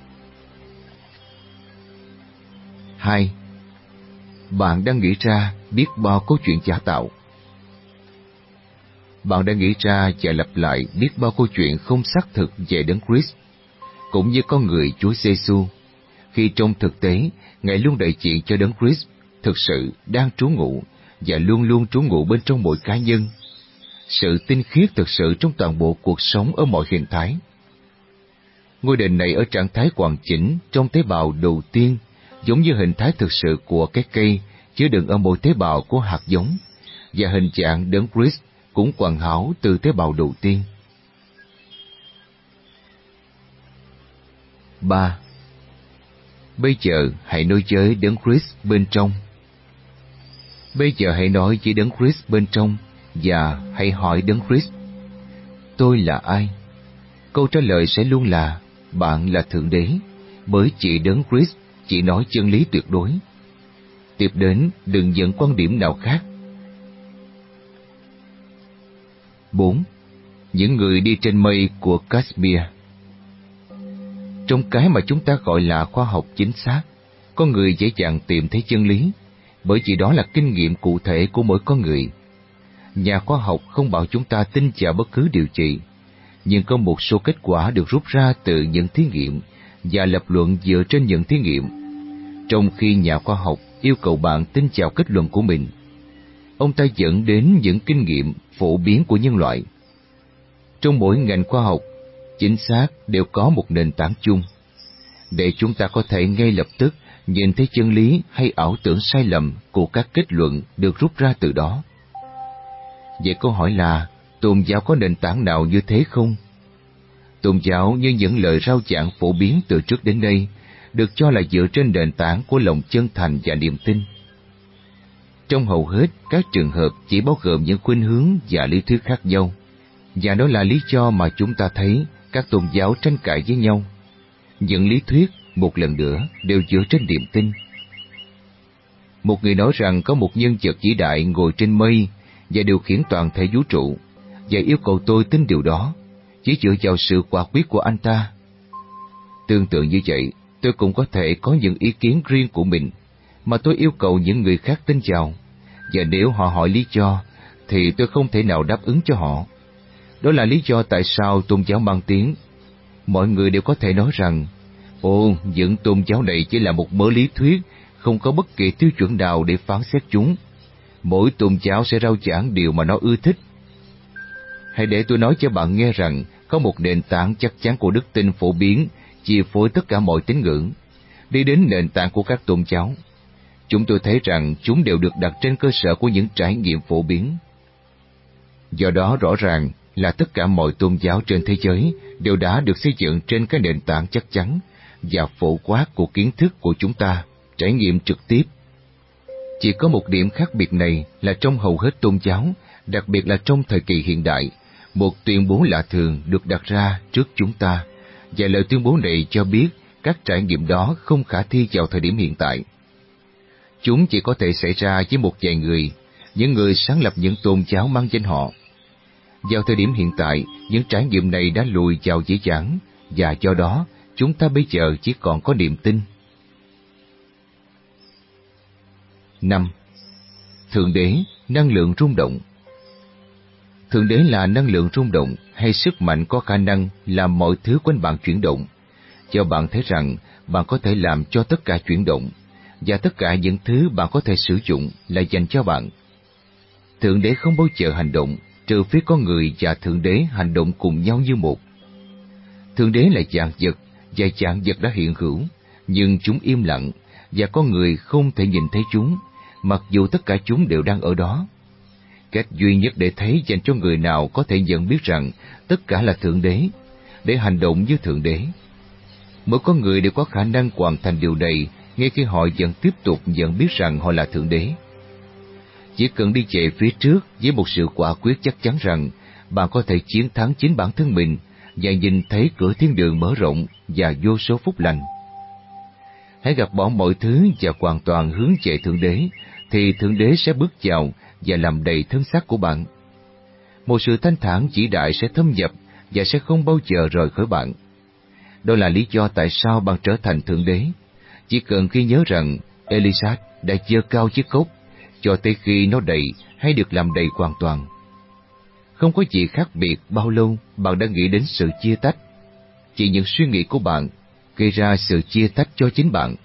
A: Hai. Bạn đang nghĩ ra biết bao câu chuyện giả tạo. Bạn đã nghĩ ra và lặp lại biết bao câu chuyện không xác thực về Đấng Christ, cũng như con người Chúa Giêsu, khi trong thực tế Ngài luôn đại diện cho Đấng Christ thực sự đang trú ngụ và luôn luôn trú ngụ bên trong mỗi cá nhân. Sự tinh khiết thực sự trong toàn bộ cuộc sống ở mọi hình thái. Ngôi đền này ở trạng thái hoàn chỉnh trong tế bào đầu tiên, giống như hình thái thực sự của cái cây chứa đựng ở mỗi tế bào của hạt giống, và hình dạng Đấng Christ cũng hoàn hảo từ tế bào đầu tiên. Ba. Bây giờ hãy nói với Đấng Christ bên trong. Bây giờ hãy nói với Đấng Christ bên trong và hãy hỏi Đấng Christ: tôi là ai? Câu trả lời sẽ luôn là: bạn là Thượng Đế, bởi chỉ Đấng Christ chỉ nói chân lý tuyệt đối. Tiếp đến, đừng dẫn quan điểm nào khác. Bốn. Những người đi trên mây của Kashmir. Trong cái mà chúng ta gọi là khoa học chính xác, con người dễ dàng tìm thấy chân lý, bởi vì đó là kinh nghiệm cụ thể của mỗi con người. Nhà khoa học không bảo chúng ta tin vào bất cứ điều gì, nhưng có một số kết quả được rút ra từ những thí nghiệm và lập luận dựa trên những thí nghiệm. Trong khi nhà khoa học yêu cầu bạn tin vào kết luận của mình, ông ta dẫn đến những kinh nghiệm phổ biến của nhân loại. Trong mỗi ngành khoa học, chính xác đều có một nền tảng chung, để chúng ta có thể ngay lập tức nhìn thấy chân lý hay ảo tưởng sai lầm của các kết luận được rút ra từ đó. Vậy câu hỏi là, tôn giáo có nền tảng nào như thế không? Tôn giáo như những lời rao giảng phổ biến từ trước đến nay, được cho là dựa trên nền tảng của lòng chân thành và niềm tin. Trong hầu hết các trường hợp chỉ bao gồm những khuynh hướng và lý thuyết khác nhau, và đó là lý do mà chúng ta thấy các tôn giáo tranh cãi với nhau. Những lý thuyết, một lần nữa, đều dựa trên niềm tin. Một người nói rằng có một nhân vật vĩ đại ngồi trên mây và điều khiển toàn thể vũ trụ, và yêu cầu tôi tin điều đó, chỉ dựa vào sự quả quyết của anh ta. Tương tự như vậy, tôi cũng có thể có những ý kiến riêng của mình, mà tôi yêu cầu những người khác tin vào, và nếu họ hỏi lý do, thì tôi không thể nào đáp ứng cho họ. Đó là lý do tại sao tôn giáo mang tiếng. Mọi người đều có thể nói rằng, ồ, những tôn giáo này chỉ là một mớ lý thuyết, không có bất kỳ tiêu chuẩn nào để phán xét chúng. Mỗi tôn giáo sẽ rao giảng điều mà nó ưa thích. Hãy để tôi nói cho bạn nghe rằng có một nền tảng chắc chắn của đức tin phổ biến, chi phối tất cả mọi tín ngưỡng. Đi đến nền tảng của các tôn giáo, chúng tôi thấy rằng chúng đều được đặt trên cơ sở của những trải nghiệm phổ biến. Do đó rõ ràng là tất cả mọi tôn giáo trên thế giới đều đã được xây dựng trên cái nền tảng chắc chắn và phổ quát của kiến thức của chúng ta, trải nghiệm trực tiếp. Chỉ có một điểm khác biệt này là trong hầu hết tôn giáo, đặc biệt là trong thời kỳ hiện đại, một tuyên bố lạ thường được đặt ra trước chúng ta, và lời tuyên bố này cho biết các trải nghiệm đó không khả thi vào thời điểm hiện tại. Chúng chỉ có thể xảy ra với một vài người, những người sáng lập những tôn giáo mang danh họ. Vào thời điểm hiện tại, những trải nghiệm này đã lùi vào dễ dàng, và do đó chúng ta bây giờ chỉ còn có niềm tin. năm. Thượng đế, năng lượng rung động. Thượng đế là năng lượng rung động hay sức mạnh có khả năng làm mọi thứ quanh bạn chuyển động, cho bạn thấy rằng bạn có thể làm cho tất cả chuyển động, và tất cả những thứ bạn có thể sử dụng là dành cho bạn. Thượng đế không bao giờ hành động, trừ phi có người và Thượng đế hành động cùng nhau như một. Thượng đế là vạn vật, và vạn vật đã hiện hữu, nhưng chúng im lặng, và con người không thể nhìn thấy chúng, mặc dù tất cả chúng đều đang ở đó. Cách duy nhất để thấy dành cho người nào có thể nhận biết rằng tất cả là Thượng đế, để hành động như Thượng đế. Mỗi con người đều có khả năng hoàn thành điều này ngay khi họ vẫn tiếp tục nhận biết rằng họ là Thượng đế. Chỉ cần đi về phía trước với một sự quả quyết chắc chắn rằng bạn có thể chiến thắng chính bản thân mình và nhìn thấy cửa thiên đường mở rộng và vô số phúc lành. Hãy gạt bỏ mọi thứ và hoàn toàn hướng về Thượng đế, thì Thượng đế sẽ bước vào và làm đầy thân xác của bạn. Một sự thanh thản vĩ đại sẽ thâm nhập và sẽ không bao giờ rời khỏi bạn. Đó là lý do tại sao bạn trở thành Thượng đế. Chỉ cần khi nhớ rằng Elisha đã giơ cao chiếc cốc cho tới khi nó đầy hay được làm đầy hoàn toàn. Không có gì khác biệt bao lâu bạn đã nghĩ đến sự chia tách. Chỉ những suy nghĩ của bạn gây ra sự chia tách cho chính bạn.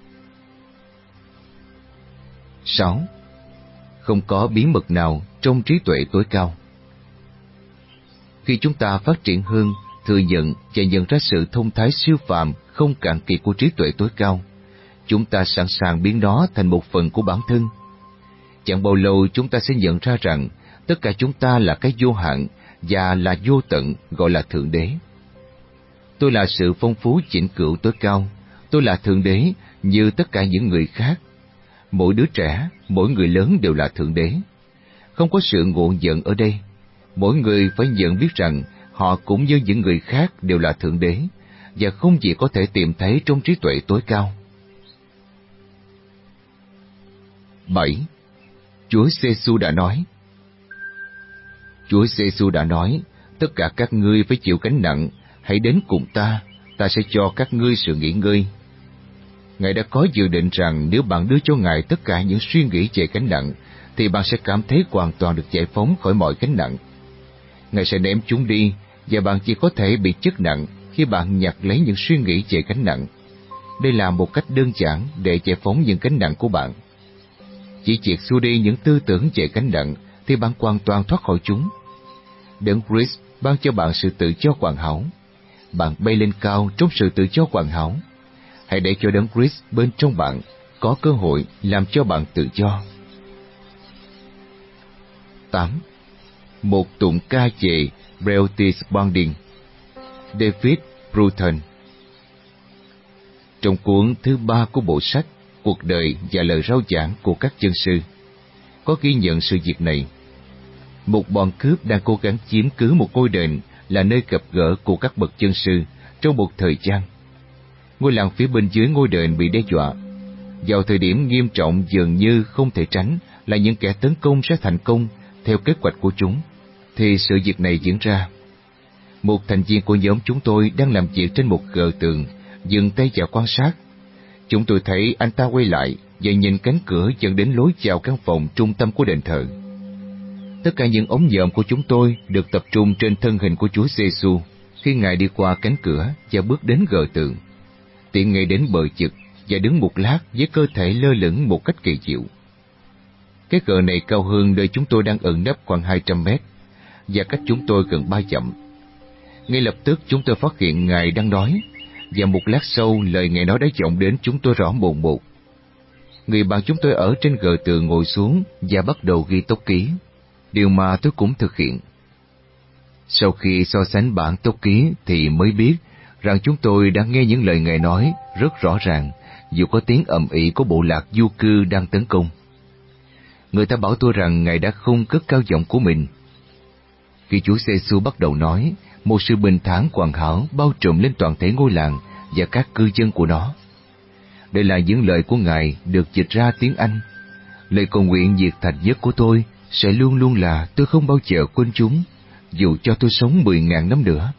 A: sáu. Không có bí mật nào trong trí tuệ tối cao. Khi chúng ta phát triển hơn, thừa nhận và nhận ra sự thông thái siêu phàm không cạn kiệt của trí tuệ tối cao, chúng ta sẵn sàng biến nó thành một phần của bản thân. Chẳng bao lâu chúng ta sẽ nhận ra rằng tất cả chúng ta là cái vô hạn và là vô tận, gọi là Thượng đế. Tôi là sự phong phú vĩnh cửu tối cao. Tôi là Thượng đế như tất cả những người khác. Mỗi đứa trẻ, mỗi người lớn đều là Thượng đế. Không có sự ngộ nhận ở đây. Mỗi người phải nhận biết rằng họ cũng như những người khác đều là Thượng đế, và không gì có thể tìm thấy trong trí tuệ tối cao. bảy. Chúa Giê-xu đã nói. Chúa Giê-xu đã nói, tất cả các ngươi phải chịu gánh nặng, hãy đến cùng ta, ta sẽ cho các ngươi sự nghỉ ngơi. Ngài đã có dự định rằng nếu bạn đưa cho Ngài tất cả những suy nghĩ về gánh nặng, thì bạn sẽ cảm thấy hoàn toàn được giải phóng khỏi mọi gánh nặng. Ngài sẽ ném chúng đi, và bạn chỉ có thể bị chất nặng khi bạn nhặt lấy những suy nghĩ về gánh nặng. Đây là một cách đơn giản để giải phóng những gánh nặng của bạn. Chỉ triệt xua đi những tư tưởng về gánh nặng, thì bạn hoàn toàn thoát khỏi chúng. Đấng Christ ban cho bạn sự tự do hoàn hảo. Bạn bay lên cao trong sự tự do hoàn hảo. Hãy để cho Đấng Christ bên trong bạn có cơ hội làm cho bạn tự do. tám. Một tụng ca về Reality Bonding. David Bruton. Trong cuốn thứ ba của bộ sách Cuộc đời và lời rao giảng của các chân sư, có ghi nhận sự việc này. Một bọn cướp đang cố gắng chiếm cứ một ngôi đền là nơi gặp gỡ của các bậc chân sư trong một thời gian. Ngôi làng phía bên dưới ngôi đền bị đe dọa. Vào thời điểm nghiêm trọng dường như không thể tránh là những kẻ tấn công sẽ thành công theo kế hoạch của chúng, thì sự việc này diễn ra. Một thành viên của nhóm chúng tôi đang làm việc trên một gờ tường, dừng tay vào quan sát. Chúng tôi thấy anh ta quay lại và nhìn cánh cửa dẫn đến lối vào căn phòng trung tâm của đền thờ. Tất cả những ống nhòm của chúng tôi được tập trung trên thân hình của Chúa Giêsu khi Ngài đi qua cánh cửa và bước đến gờ tường. Tiện Ngài đến bờ vực và đứng một lát với cơ thể lơ lửng một cách kỳ diệu. Cái gờ này cao hơn nơi chúng tôi đang ẩn nấp khoảng hai trăm mét và cách chúng tôi gần ba dặm. Ngay lập tức chúng tôi phát hiện Ngài đang nói, và một lát sau lời Ngài nói đã vọng đến chúng tôi rõ mồn một. Người bạn chúng tôi ở trên gờ tường ngồi xuống và bắt đầu ghi tốc ký, điều mà tôi cũng thực hiện. Sau khi so sánh bản tốc ký thì mới biết rằng chúng tôi đang nghe những lời Ngài nói rất rõ ràng, dù có tiếng ầm ĩ của bộ lạc du cư đang tấn công. Người ta bảo tôi rằng Ngài đã không cất cao giọng của mình. Khi Chúa Giêsu bắt đầu nói, một sự bình thản hoàn hảo bao trùm lên toàn thể ngôi làng và các cư dân của nó. Đây là những lời của Ngài được dịch ra tiếng Anh. Lời cầu nguyện nhiệt thành nhất của tôi sẽ luôn luôn là tôi không bao giờ quên chúng, dù cho tôi sống mười ngàn năm nữa.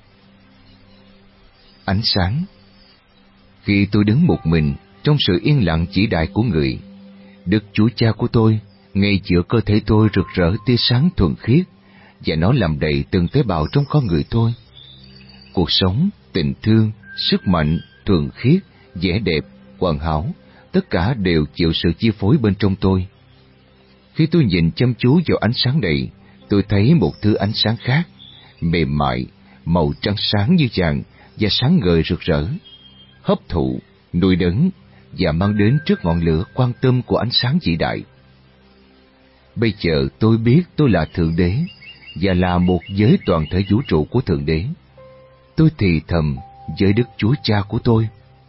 A: Ánh sáng. Khi tôi đứng một mình trong sự yên lặng chỉ đại của Người, Đức Chúa Cha của tôi ngay giữa cơ thể tôi rực rỡ tia sáng thuần khiết, và nó làm đầy từng tế bào trong con người tôi. Cuộc sống, tình thương, sức mạnh, thuần khiết, vẻ đẹp, hoàn hảo, tất cả đều chịu sự chi phối bên trong tôi. Khi tôi nhìn chăm chú vào ánh sáng này, tôi thấy một thứ ánh sáng khác, mềm mại, màu trắng sáng như vàng và sáng ngời rực rỡ, hấp thụ, nuôi nấng và mang đến trước ngọn lửa quan tâm của ánh sáng vĩ đại. Bây giờ tôi biết tôi là Thượng Đế và là một giới toàn thể vũ trụ của Thượng Đế. Tôi thì thầm với Đức Chúa Cha của tôi.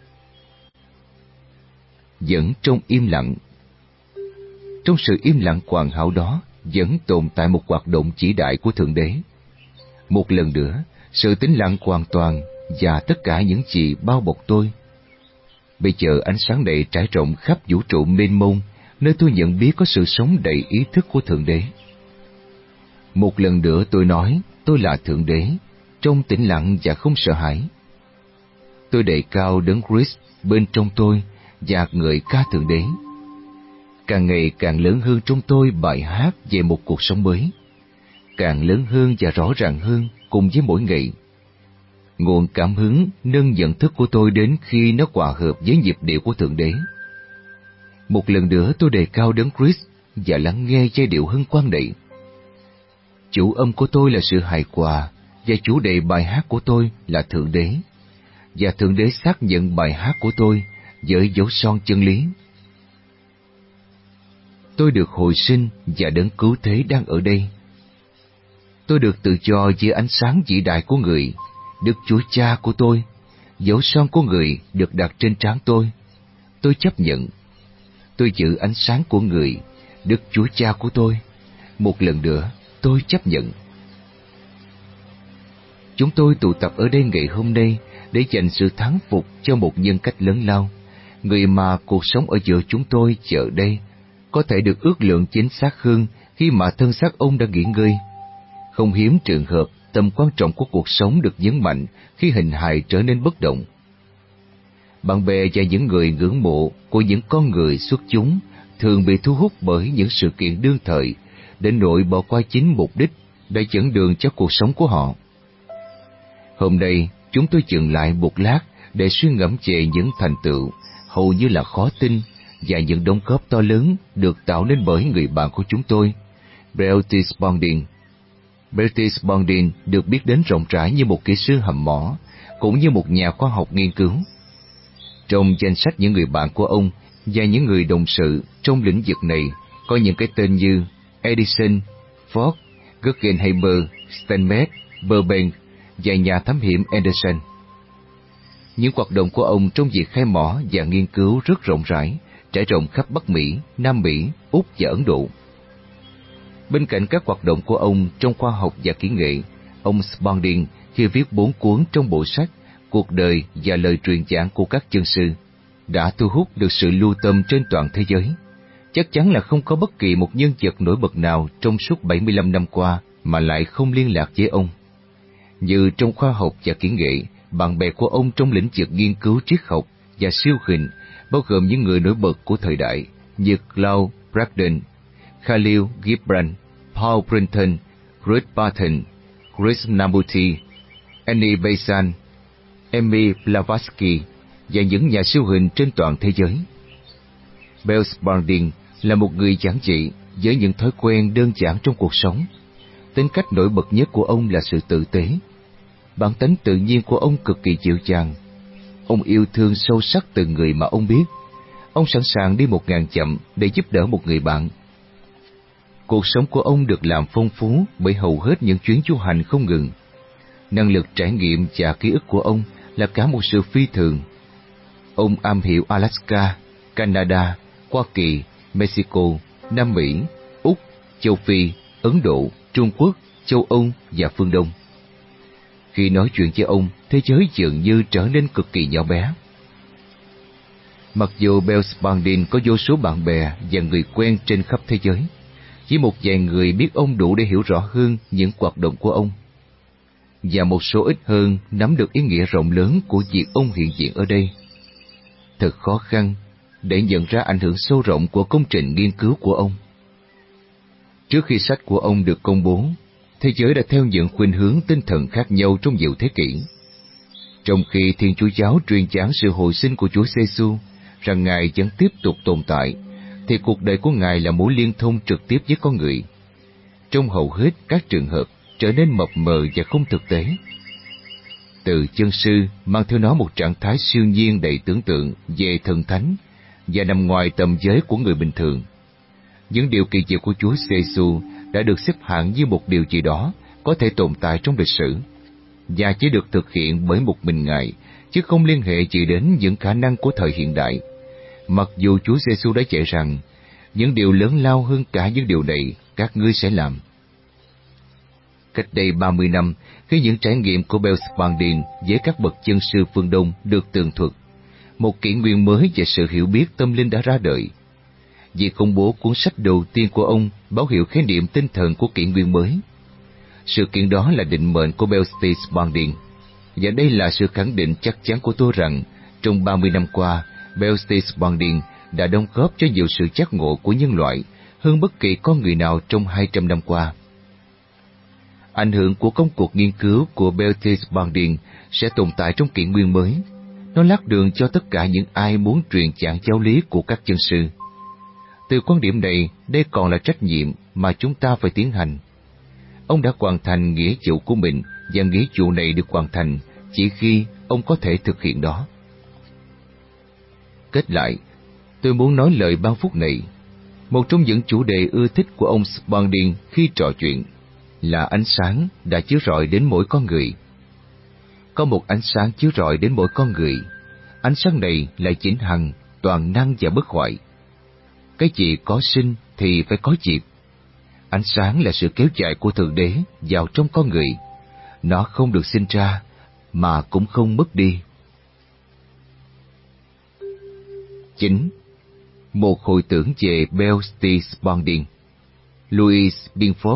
A: Vẫn trong im lặng. Trong sự im lặng hoàn hảo đó vẫn tồn tại một hoạt động chỉ đại của Thượng Đế. Một lần nữa, sự tĩnh lặng hoàn toàn và tất cả những gì bao bọc tôi. Bây giờ ánh sáng này trải rộng khắp vũ trụ mênh mông, nơi tôi nhận biết có sự sống đầy ý thức của Thượng Đế. Một lần nữa tôi nói tôi là Thượng Đế, trong tĩnh lặng và không sợ hãi. Tôi đề cao Đấng Christ bên trong tôi và người ca Thượng Đế. Càng ngày càng lớn hơn trong tôi bài hát về một cuộc sống mới, càng lớn hơn và rõ ràng hơn cùng với mỗi ngày. Nguồn cảm hứng nâng nhận thức của tôi đến khi nó hòa hợp với nhịp điệu của Thượng Đế. Một lần nữa tôi đề cao Đấng Christ và lắng nghe giai điệu hân hoan này. Chủ âm của tôi là sự hài hòa và chủ đề bài hát của tôi là Thượng Đế, và Thượng Đế xác nhận bài hát của tôi với dấu son chân lý. Tôi được hồi sinh và Đấng Cứu Thế đang ở đây. Tôi được tự do dưới ánh sáng vĩ đại của Người, Đức Chúa Cha của tôi. Dấu son của Người được đặt trên trán tôi. Tôi chấp nhận. Tôi giữ ánh sáng của Người, Đức Chúa Cha của tôi. Một lần nữa, tôi chấp nhận. Chúng tôi tụ tập ở đây ngày hôm nay để dành sự thán phục cho một nhân cách lớn lao, người mà cuộc sống ở giữa chúng tôi giờ đây có thể được ước lượng chính xác hơn khi mà thân xác ông đã nghỉ ngơi. Không hiếm trường hợp tầm quan trọng của cuộc sống được nhấn mạnh khi hình hài trở nên bất động. Bạn bè và những người ngưỡng mộ của những con người xuất chúng thường bị thu hút bởi những sự kiện đương thời, đến nỗi bỏ qua chính mục đích để dẫn đường cho cuộc sống của họ. Hôm nay, chúng tôi dừng lại một lát để suy ngẫm về những thành tựu hầu như là khó tin và những đóng góp to lớn được tạo nên bởi người bạn của chúng tôi, Breltis Bondin. Breltis Bondin được biết đến rộng rãi như một kỹ sư hầm mỏ, cũng như một nhà khoa học nghiên cứu. Trong danh sách những người bạn của ông và những người đồng sự trong lĩnh vực này có những cái tên như Edison, Ford, Guggenheimer, Steinmetz, Burbank và nhà thám hiểm Anderson. Những hoạt động của ông trong việc khai mỏ và nghiên cứu rất rộng rãi, trải rộng khắp Bắc Mỹ, Nam Mỹ, Úc và Ấn Độ. Bên cạnh các hoạt động của ông trong khoa học và kỹ nghệ, ông Spalding khi viết bốn cuốn trong bộ sách Cuộc đời và lời truyền giảng của các chân sư đã thu hút được sự lưu tâm trên toàn thế giới. Chắc chắn là không có bất kỳ một nhân vật nổi bật nào trong suốt bảy mươi lăm năm qua mà lại không liên lạc với ông. Như trong khoa học và kỹ nghệ, bạn bè của ông trong lĩnh vực nghiên cứu triết học và siêu hình bao gồm những người nổi bật của thời đại như Claude Bragdon, Khalil Gibran, Paul Brinton, Ruth Barton, Krishnamurti, Annie Besant, Emil Blavatsky và những nhà siêu hình trên toàn thế giới. Bell Spalding là một người giản dị với những thói quen đơn giản trong cuộc sống. Tính cách nổi bật nhất của ông là sự tử tế. Bản tính tự nhiên của ông cực kỳ dịu dàng. Ông yêu thương sâu sắc từng người mà ông biết. Ông sẵn sàng đi một ngàn dặm để giúp đỡ một người bạn. Cuộc sống của ông được làm phong phú bởi hầu hết những chuyến du hành không ngừng. Năng lực trải nghiệm và ký ức của ông là cả một sự phi thường. Ông am hiểu Alaska, Canada, Hoa Kỳ, Mexico, Nam Mỹ, Úc, châu Phi, Ấn Độ, Trung Quốc, châu Âu và phương Đông. Khi nói chuyện với ông, thế giới dường như trở nên cực kỳ nhỏ bé. Mặc dù Bell Spalding có vô số bạn bè và người quen trên khắp thế giới, chỉ một vài người biết ông đủ để hiểu rõ hơn những hoạt động của ông, và một số ít hơn nắm được ý nghĩa rộng lớn của việc ông hiện diện ở đây. Thật khó khăn để nhận ra ảnh hưởng sâu rộng của công trình nghiên cứu của ông. Trước khi sách của ông được công bố, thế giới đã theo những khuynh hướng tinh thần khác nhau trong nhiều thế kỷ. Trong khi Thiên Chúa giáo truyền giảng sự hồi sinh của Chúa Giêsu, rằng Ngài vẫn tiếp tục tồn tại, thì cuộc đời của Ngài là mối liên thông trực tiếp với con người. Trong hầu hết các trường hợp, trở nên mập mờ và không thực tế. Từ chân sư mang theo nó một trạng thái siêu nhiên đầy tưởng tượng về thần thánh và nằm ngoài tầm giới của người bình thường. Những điều kỳ diệu của Chúa Giêsu đã được xếp hạng như một điều gì đó có thể tồn tại trong lịch sử, và chỉ được thực hiện bởi một mình Ngài, chứ không liên hệ gì đến những khả năng của thời hiện đại. Mặc dù Chúa Giêsu đã dạy rằng, những điều lớn lao hơn cả những điều này các ngươi sẽ làm. Cách đây ba mươi năm, khi những trải nghiệm của Bell Spalding với các bậc chân sư phương Đông được tường thuật, một kỷ nguyên mới về sự hiểu biết tâm linh đã ra đời. Việc công bố cuốn sách đầu tiên của ông báo hiệu khái niệm tinh thần của kỷ nguyên mới. Sự kiện đó là định mệnh của Bell Spalding, và đây là sự khẳng định chắc chắn của tôi rằng trong ba mươi năm qua, Bell Spalding đã đóng góp cho nhiều sự giác ngộ của nhân loại hơn bất kỳ con người nào trong hai trăm năm qua. Ảnh hưởng của công cuộc nghiên cứu của Bell Spalding sẽ tồn tại trong kỷ nguyên mới. Nó lát đường cho tất cả những ai muốn truyền giảng giáo lý của các chân sư. Từ quan điểm này, đây còn là trách nhiệm mà chúng ta phải tiến hành. Ông đã hoàn thành nghĩa vụ của mình, và nghĩa vụ này được hoàn thành chỉ khi ông có thể thực hiện đó. Kết lại, tôi muốn nói lời ban phúc này. Một trong những chủ đề ưa thích của ông Spalding khi trò chuyện là ánh sáng đã chiếu rọi đến mỗi con người. Có một ánh sáng chiếu rọi đến mỗi con người. Ánh sáng này là vĩnh hằng, toàn năng và bất hoại. Cái gì có sinh thì phải có diệt. Ánh sáng là sự kéo dài của Thượng Đế vào trong con người. Nó không được sinh ra, mà cũng không mất đi. Chín. Một hồi tưởng về Bell Spalding. Louis Binford.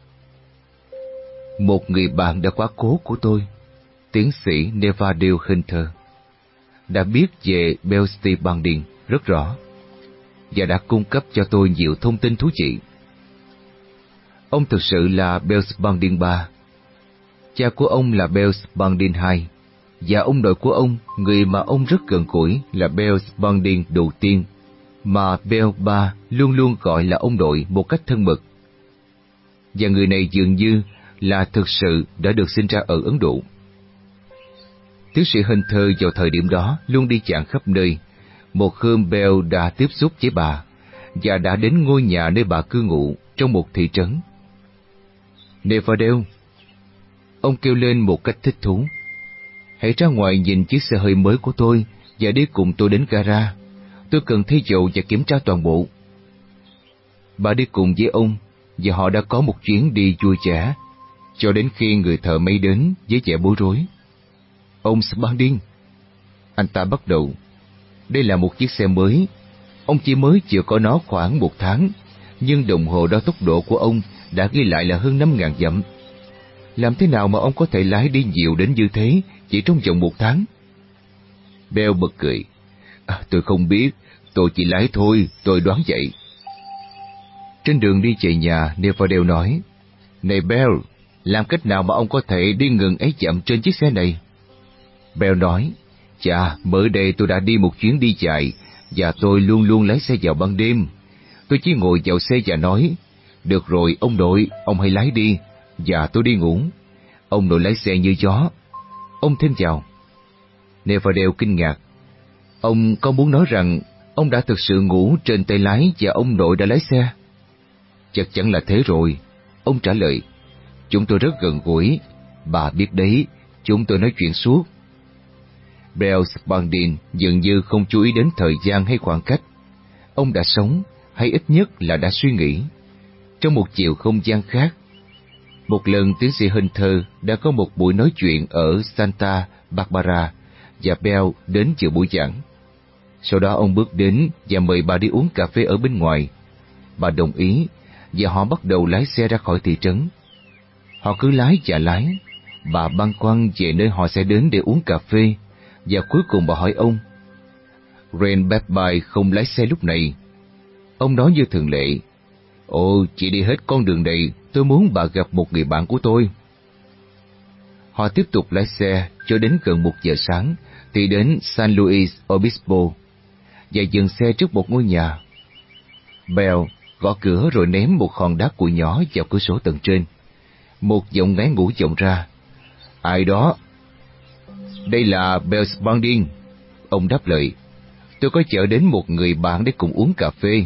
A: Một người bạn đã quá cố của tôi, tiến sĩ Neville Hunter, đã biết về Bell Spalding rất rõ và đã cung cấp cho tôi nhiều thông tin thú vị. Ông thực sự là Bell Spalding ba. Cha của ông là Bell Spalding hai, và ông nội của ông, người mà ông rất gần gũi, là Bell Spalding đầu tiên, mà Bell ba luôn luôn gọi là ông nội một cách thân mật. Và người này dường như là thực sự đã được sinh ra ở Ấn Độ. Tiến sĩ Hunter vào thời điểm đó luôn đi chạng khắp nơi. Một hôm Bell đã tiếp xúc với bà, và đã đến ngôi nhà nơi bà cư ngụ trong một thị trấn. Neverdale, ông kêu lên một cách thích thú, hãy ra ngoài nhìn chiếc xe hơi mới của tôi và đi cùng tôi đến gara. Tôi cần thay dầu và kiểm tra toàn bộ. Bà đi cùng với ông, và họ đã có một chuyến đi vui vẻ, cho đến khi người thợ máy đến với vẻ bối rối. Ông Spalding, anh ta bắt đầu, đây là một chiếc xe mới. Ông chỉ mới chịu có nó khoảng một tháng, nhưng đồng hồ đo tốc độ của ông đã ghi lại là hơn năm ngàn dặm. Làm thế nào mà ông có thể lái đi nhiều đến như thế chỉ trong vòng một tháng? Bell bật cười. À, tôi không biết, tôi chỉ lái thôi, tôi đoán vậy. Trên đường đi về nhà, Neverdale nói, này Bell, làm cách nào mà ông có thể đi ngừng ấy chậm trên chiếc xe này? Bell nói, chà, mới đây tôi đã đi một chuyến đi dài, và tôi luôn luôn lái xe vào ban đêm. Tôi chỉ ngồi vào xe và nói, được rồi ông nội, ông hãy lái đi, và tôi đi ngủ. Ông nội lái xe như gió. Ông thêm vào. Neverdale kinh ngạc. Ông có muốn nói rằng ông đã thực sự ngủ trên tay lái và ông nội đã lái xe? Chắc chắn là thế rồi, ông trả lời. Chúng tôi rất gần gũi, bà biết đấy, chúng tôi nói chuyện suốt. Bell Spalding dường như không chú ý đến thời gian hay khoảng cách. Ông đã sống, hay ít nhất là đã suy nghĩ, trong một chiều không gian khác. Một lần tiến sĩ Hunter đã có một buổi nói chuyện ở Santa Barbara, và Bell đến dự buổi giảng. Sau đó ông bước đến và mời bà đi uống cà phê ở bên ngoài. Bà đồng ý, và họ bắt đầu lái xe ra khỏi thị trấn. Họ cứ lái và lái. Bà băn khoăn về nơi họ sẽ đến để uống cà phê, và cuối cùng bà hỏi ông. Ren Bedby không lái xe lúc này. Ông nói như thường lệ, ồ, chỉ đi hết con đường này, tôi muốn bà gặp một người bạn của tôi. Họ tiếp tục lái xe cho đến gần một giờ sáng, thì đến San Luis Obispo, và dừng xe trước một ngôi nhà. Bell gõ cửa rồi ném một hòn đá cuội nhỏ vào cửa sổ tầng trên. Một giọng ngái ngủ vọng ra. Ai đó? Đây là Bell Spalding. Ông đáp lời. Tôi có chở đến một người bạn để cùng uống cà phê.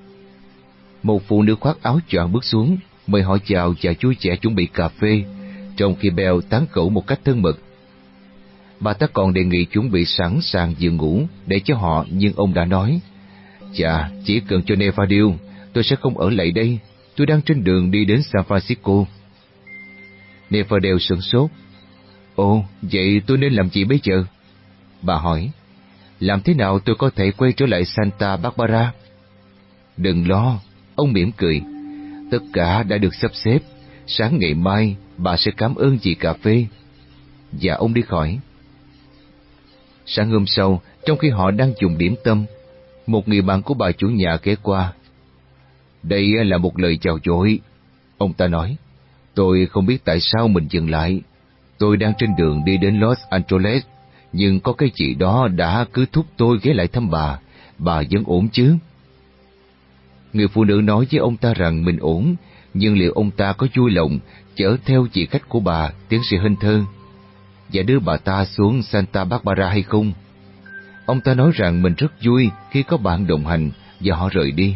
A: Một phụ nữ khoác áo choàng bước xuống, mời họ chào và vui vẻ chuẩn bị cà phê, trong khi Bell tán gẫu một cách thân mật. Bà ta còn đề nghị chuẩn bị sẵn sàng giường ngủ để cho họ, nhưng ông đã nói, chà, chỉ cần cho Neverdale, tôi sẽ không ở lại đây, tôi đang trên đường đi đến San Francisco. Neverdale sửng sốt. Ồ, vậy tôi nên làm gì bây giờ? Bà hỏi, làm thế nào tôi có thể quay trở lại Santa Barbara? Đừng lo, ông mỉm cười, tất cả đã được sắp xếp, sáng ngày mai bà sẽ cảm ơn vì cà phê. Và ông đi khỏi. Sáng hôm sau, trong khi họ đang dùng điểm tâm, một người bạn của bà chủ nhà ghé qua. Đây là một lời chào dội, ông ta nói. Tôi không biết tại sao mình dừng lại. Tôi đang trên đường đi đến Los Angeles, nhưng có cái gì đó đã cứ thúc tôi ghé lại thăm bà. Bà vẫn ổn chứ? Người phụ nữ nói với ông ta rằng mình ổn, nhưng liệu ông ta có vui lòng chở theo chị khách của bà, tiến sĩ Hunter, và đưa bà ta xuống Santa Barbara hay không? Ông ta nói rằng mình rất vui khi có bạn đồng hành, và họ rời đi.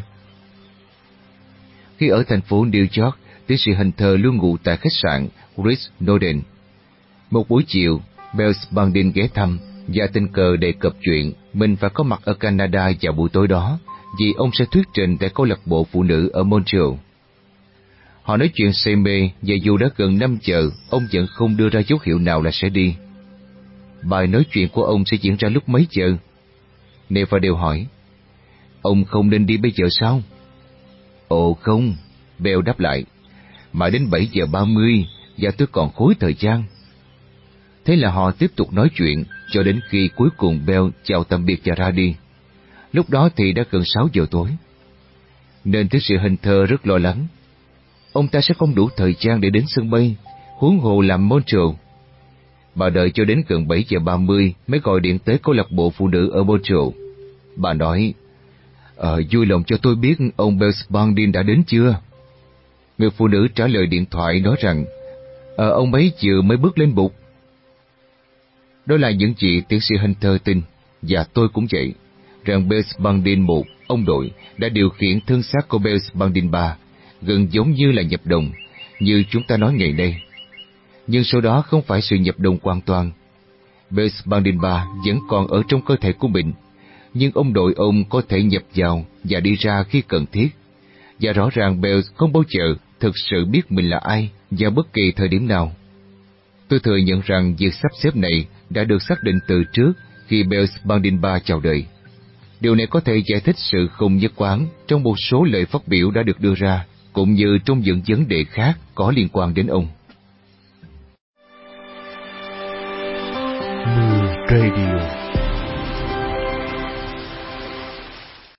A: Khi ở thành phố New York, tiến sĩ Hunter luôn ngủ tại khách sạn Ritz Norton. Một buổi chiều, Bell Spalding ghé thăm và tình cờ đề cập chuyện mình phải có mặt ở Canada vào buổi tối đó, vì ông sẽ thuyết trình tại câu lạc bộ phụ nữ ở Montreal. Họ nói chuyện say mê, và dù đã gần năm giờ, ông vẫn không đưa ra dấu hiệu nào là sẽ đi. Bài nói chuyện của ông sẽ diễn ra lúc mấy giờ? Neverdale hỏi. Ông không nên đi bây giờ sao? Ồ không, Bell đáp lại, mãi đến bảy giờ ba mươi, và tôi còn khối thời gian. Thế là họ tiếp tục nói chuyện, cho đến khi cuối cùng Bell chào tạm biệt và ra đi. Lúc đó thì đã gần sáu giờ tối. Nên tiến sĩ Hunter rất lo lắng. Ông ta sẽ không đủ thời gian để đến sân bay, huống hồ làm Montreal. Bà đợi cho đến gần bảy giờ ba mươi mới gọi điện tới câu lạc bộ phụ nữ ở Montreal. Bà nói, Ờ, vui lòng cho tôi biết ông Bell Spalding đã đến chưa? Người phụ nữ trả lời điện thoại nói rằng, Ờ, ông ấy vừa mới bước lên bục. Đó là những gì tiến sĩ Hunter tin, và tôi cũng vậy, rằng Bell Spalding một, ông đội, đã điều khiển thân xác của Bell Spalding ba, gần giống như là nhập đồng, như chúng ta nói ngày nay. Nhưng sau đó không phải sự nhập đồng hoàn toàn. Bell Spalding ba vẫn còn ở trong cơ thể của mình, nhưng ông đội ông có thể nhập vào và đi ra khi cần thiết, và rõ ràng Bells không bao giờ thực sự biết mình là ai vào bất kỳ thời điểm nào. Tôi thừa nhận rằng việc sắp xếp này đã được xác định từ trước khi Bells Bandinba chào đời. Điều này có thể giải thích sự không nhất quán trong một số lời phát biểu đã được đưa ra, cũng như trong những vấn đề khác có liên quan đến ông.
B: Mưa Radio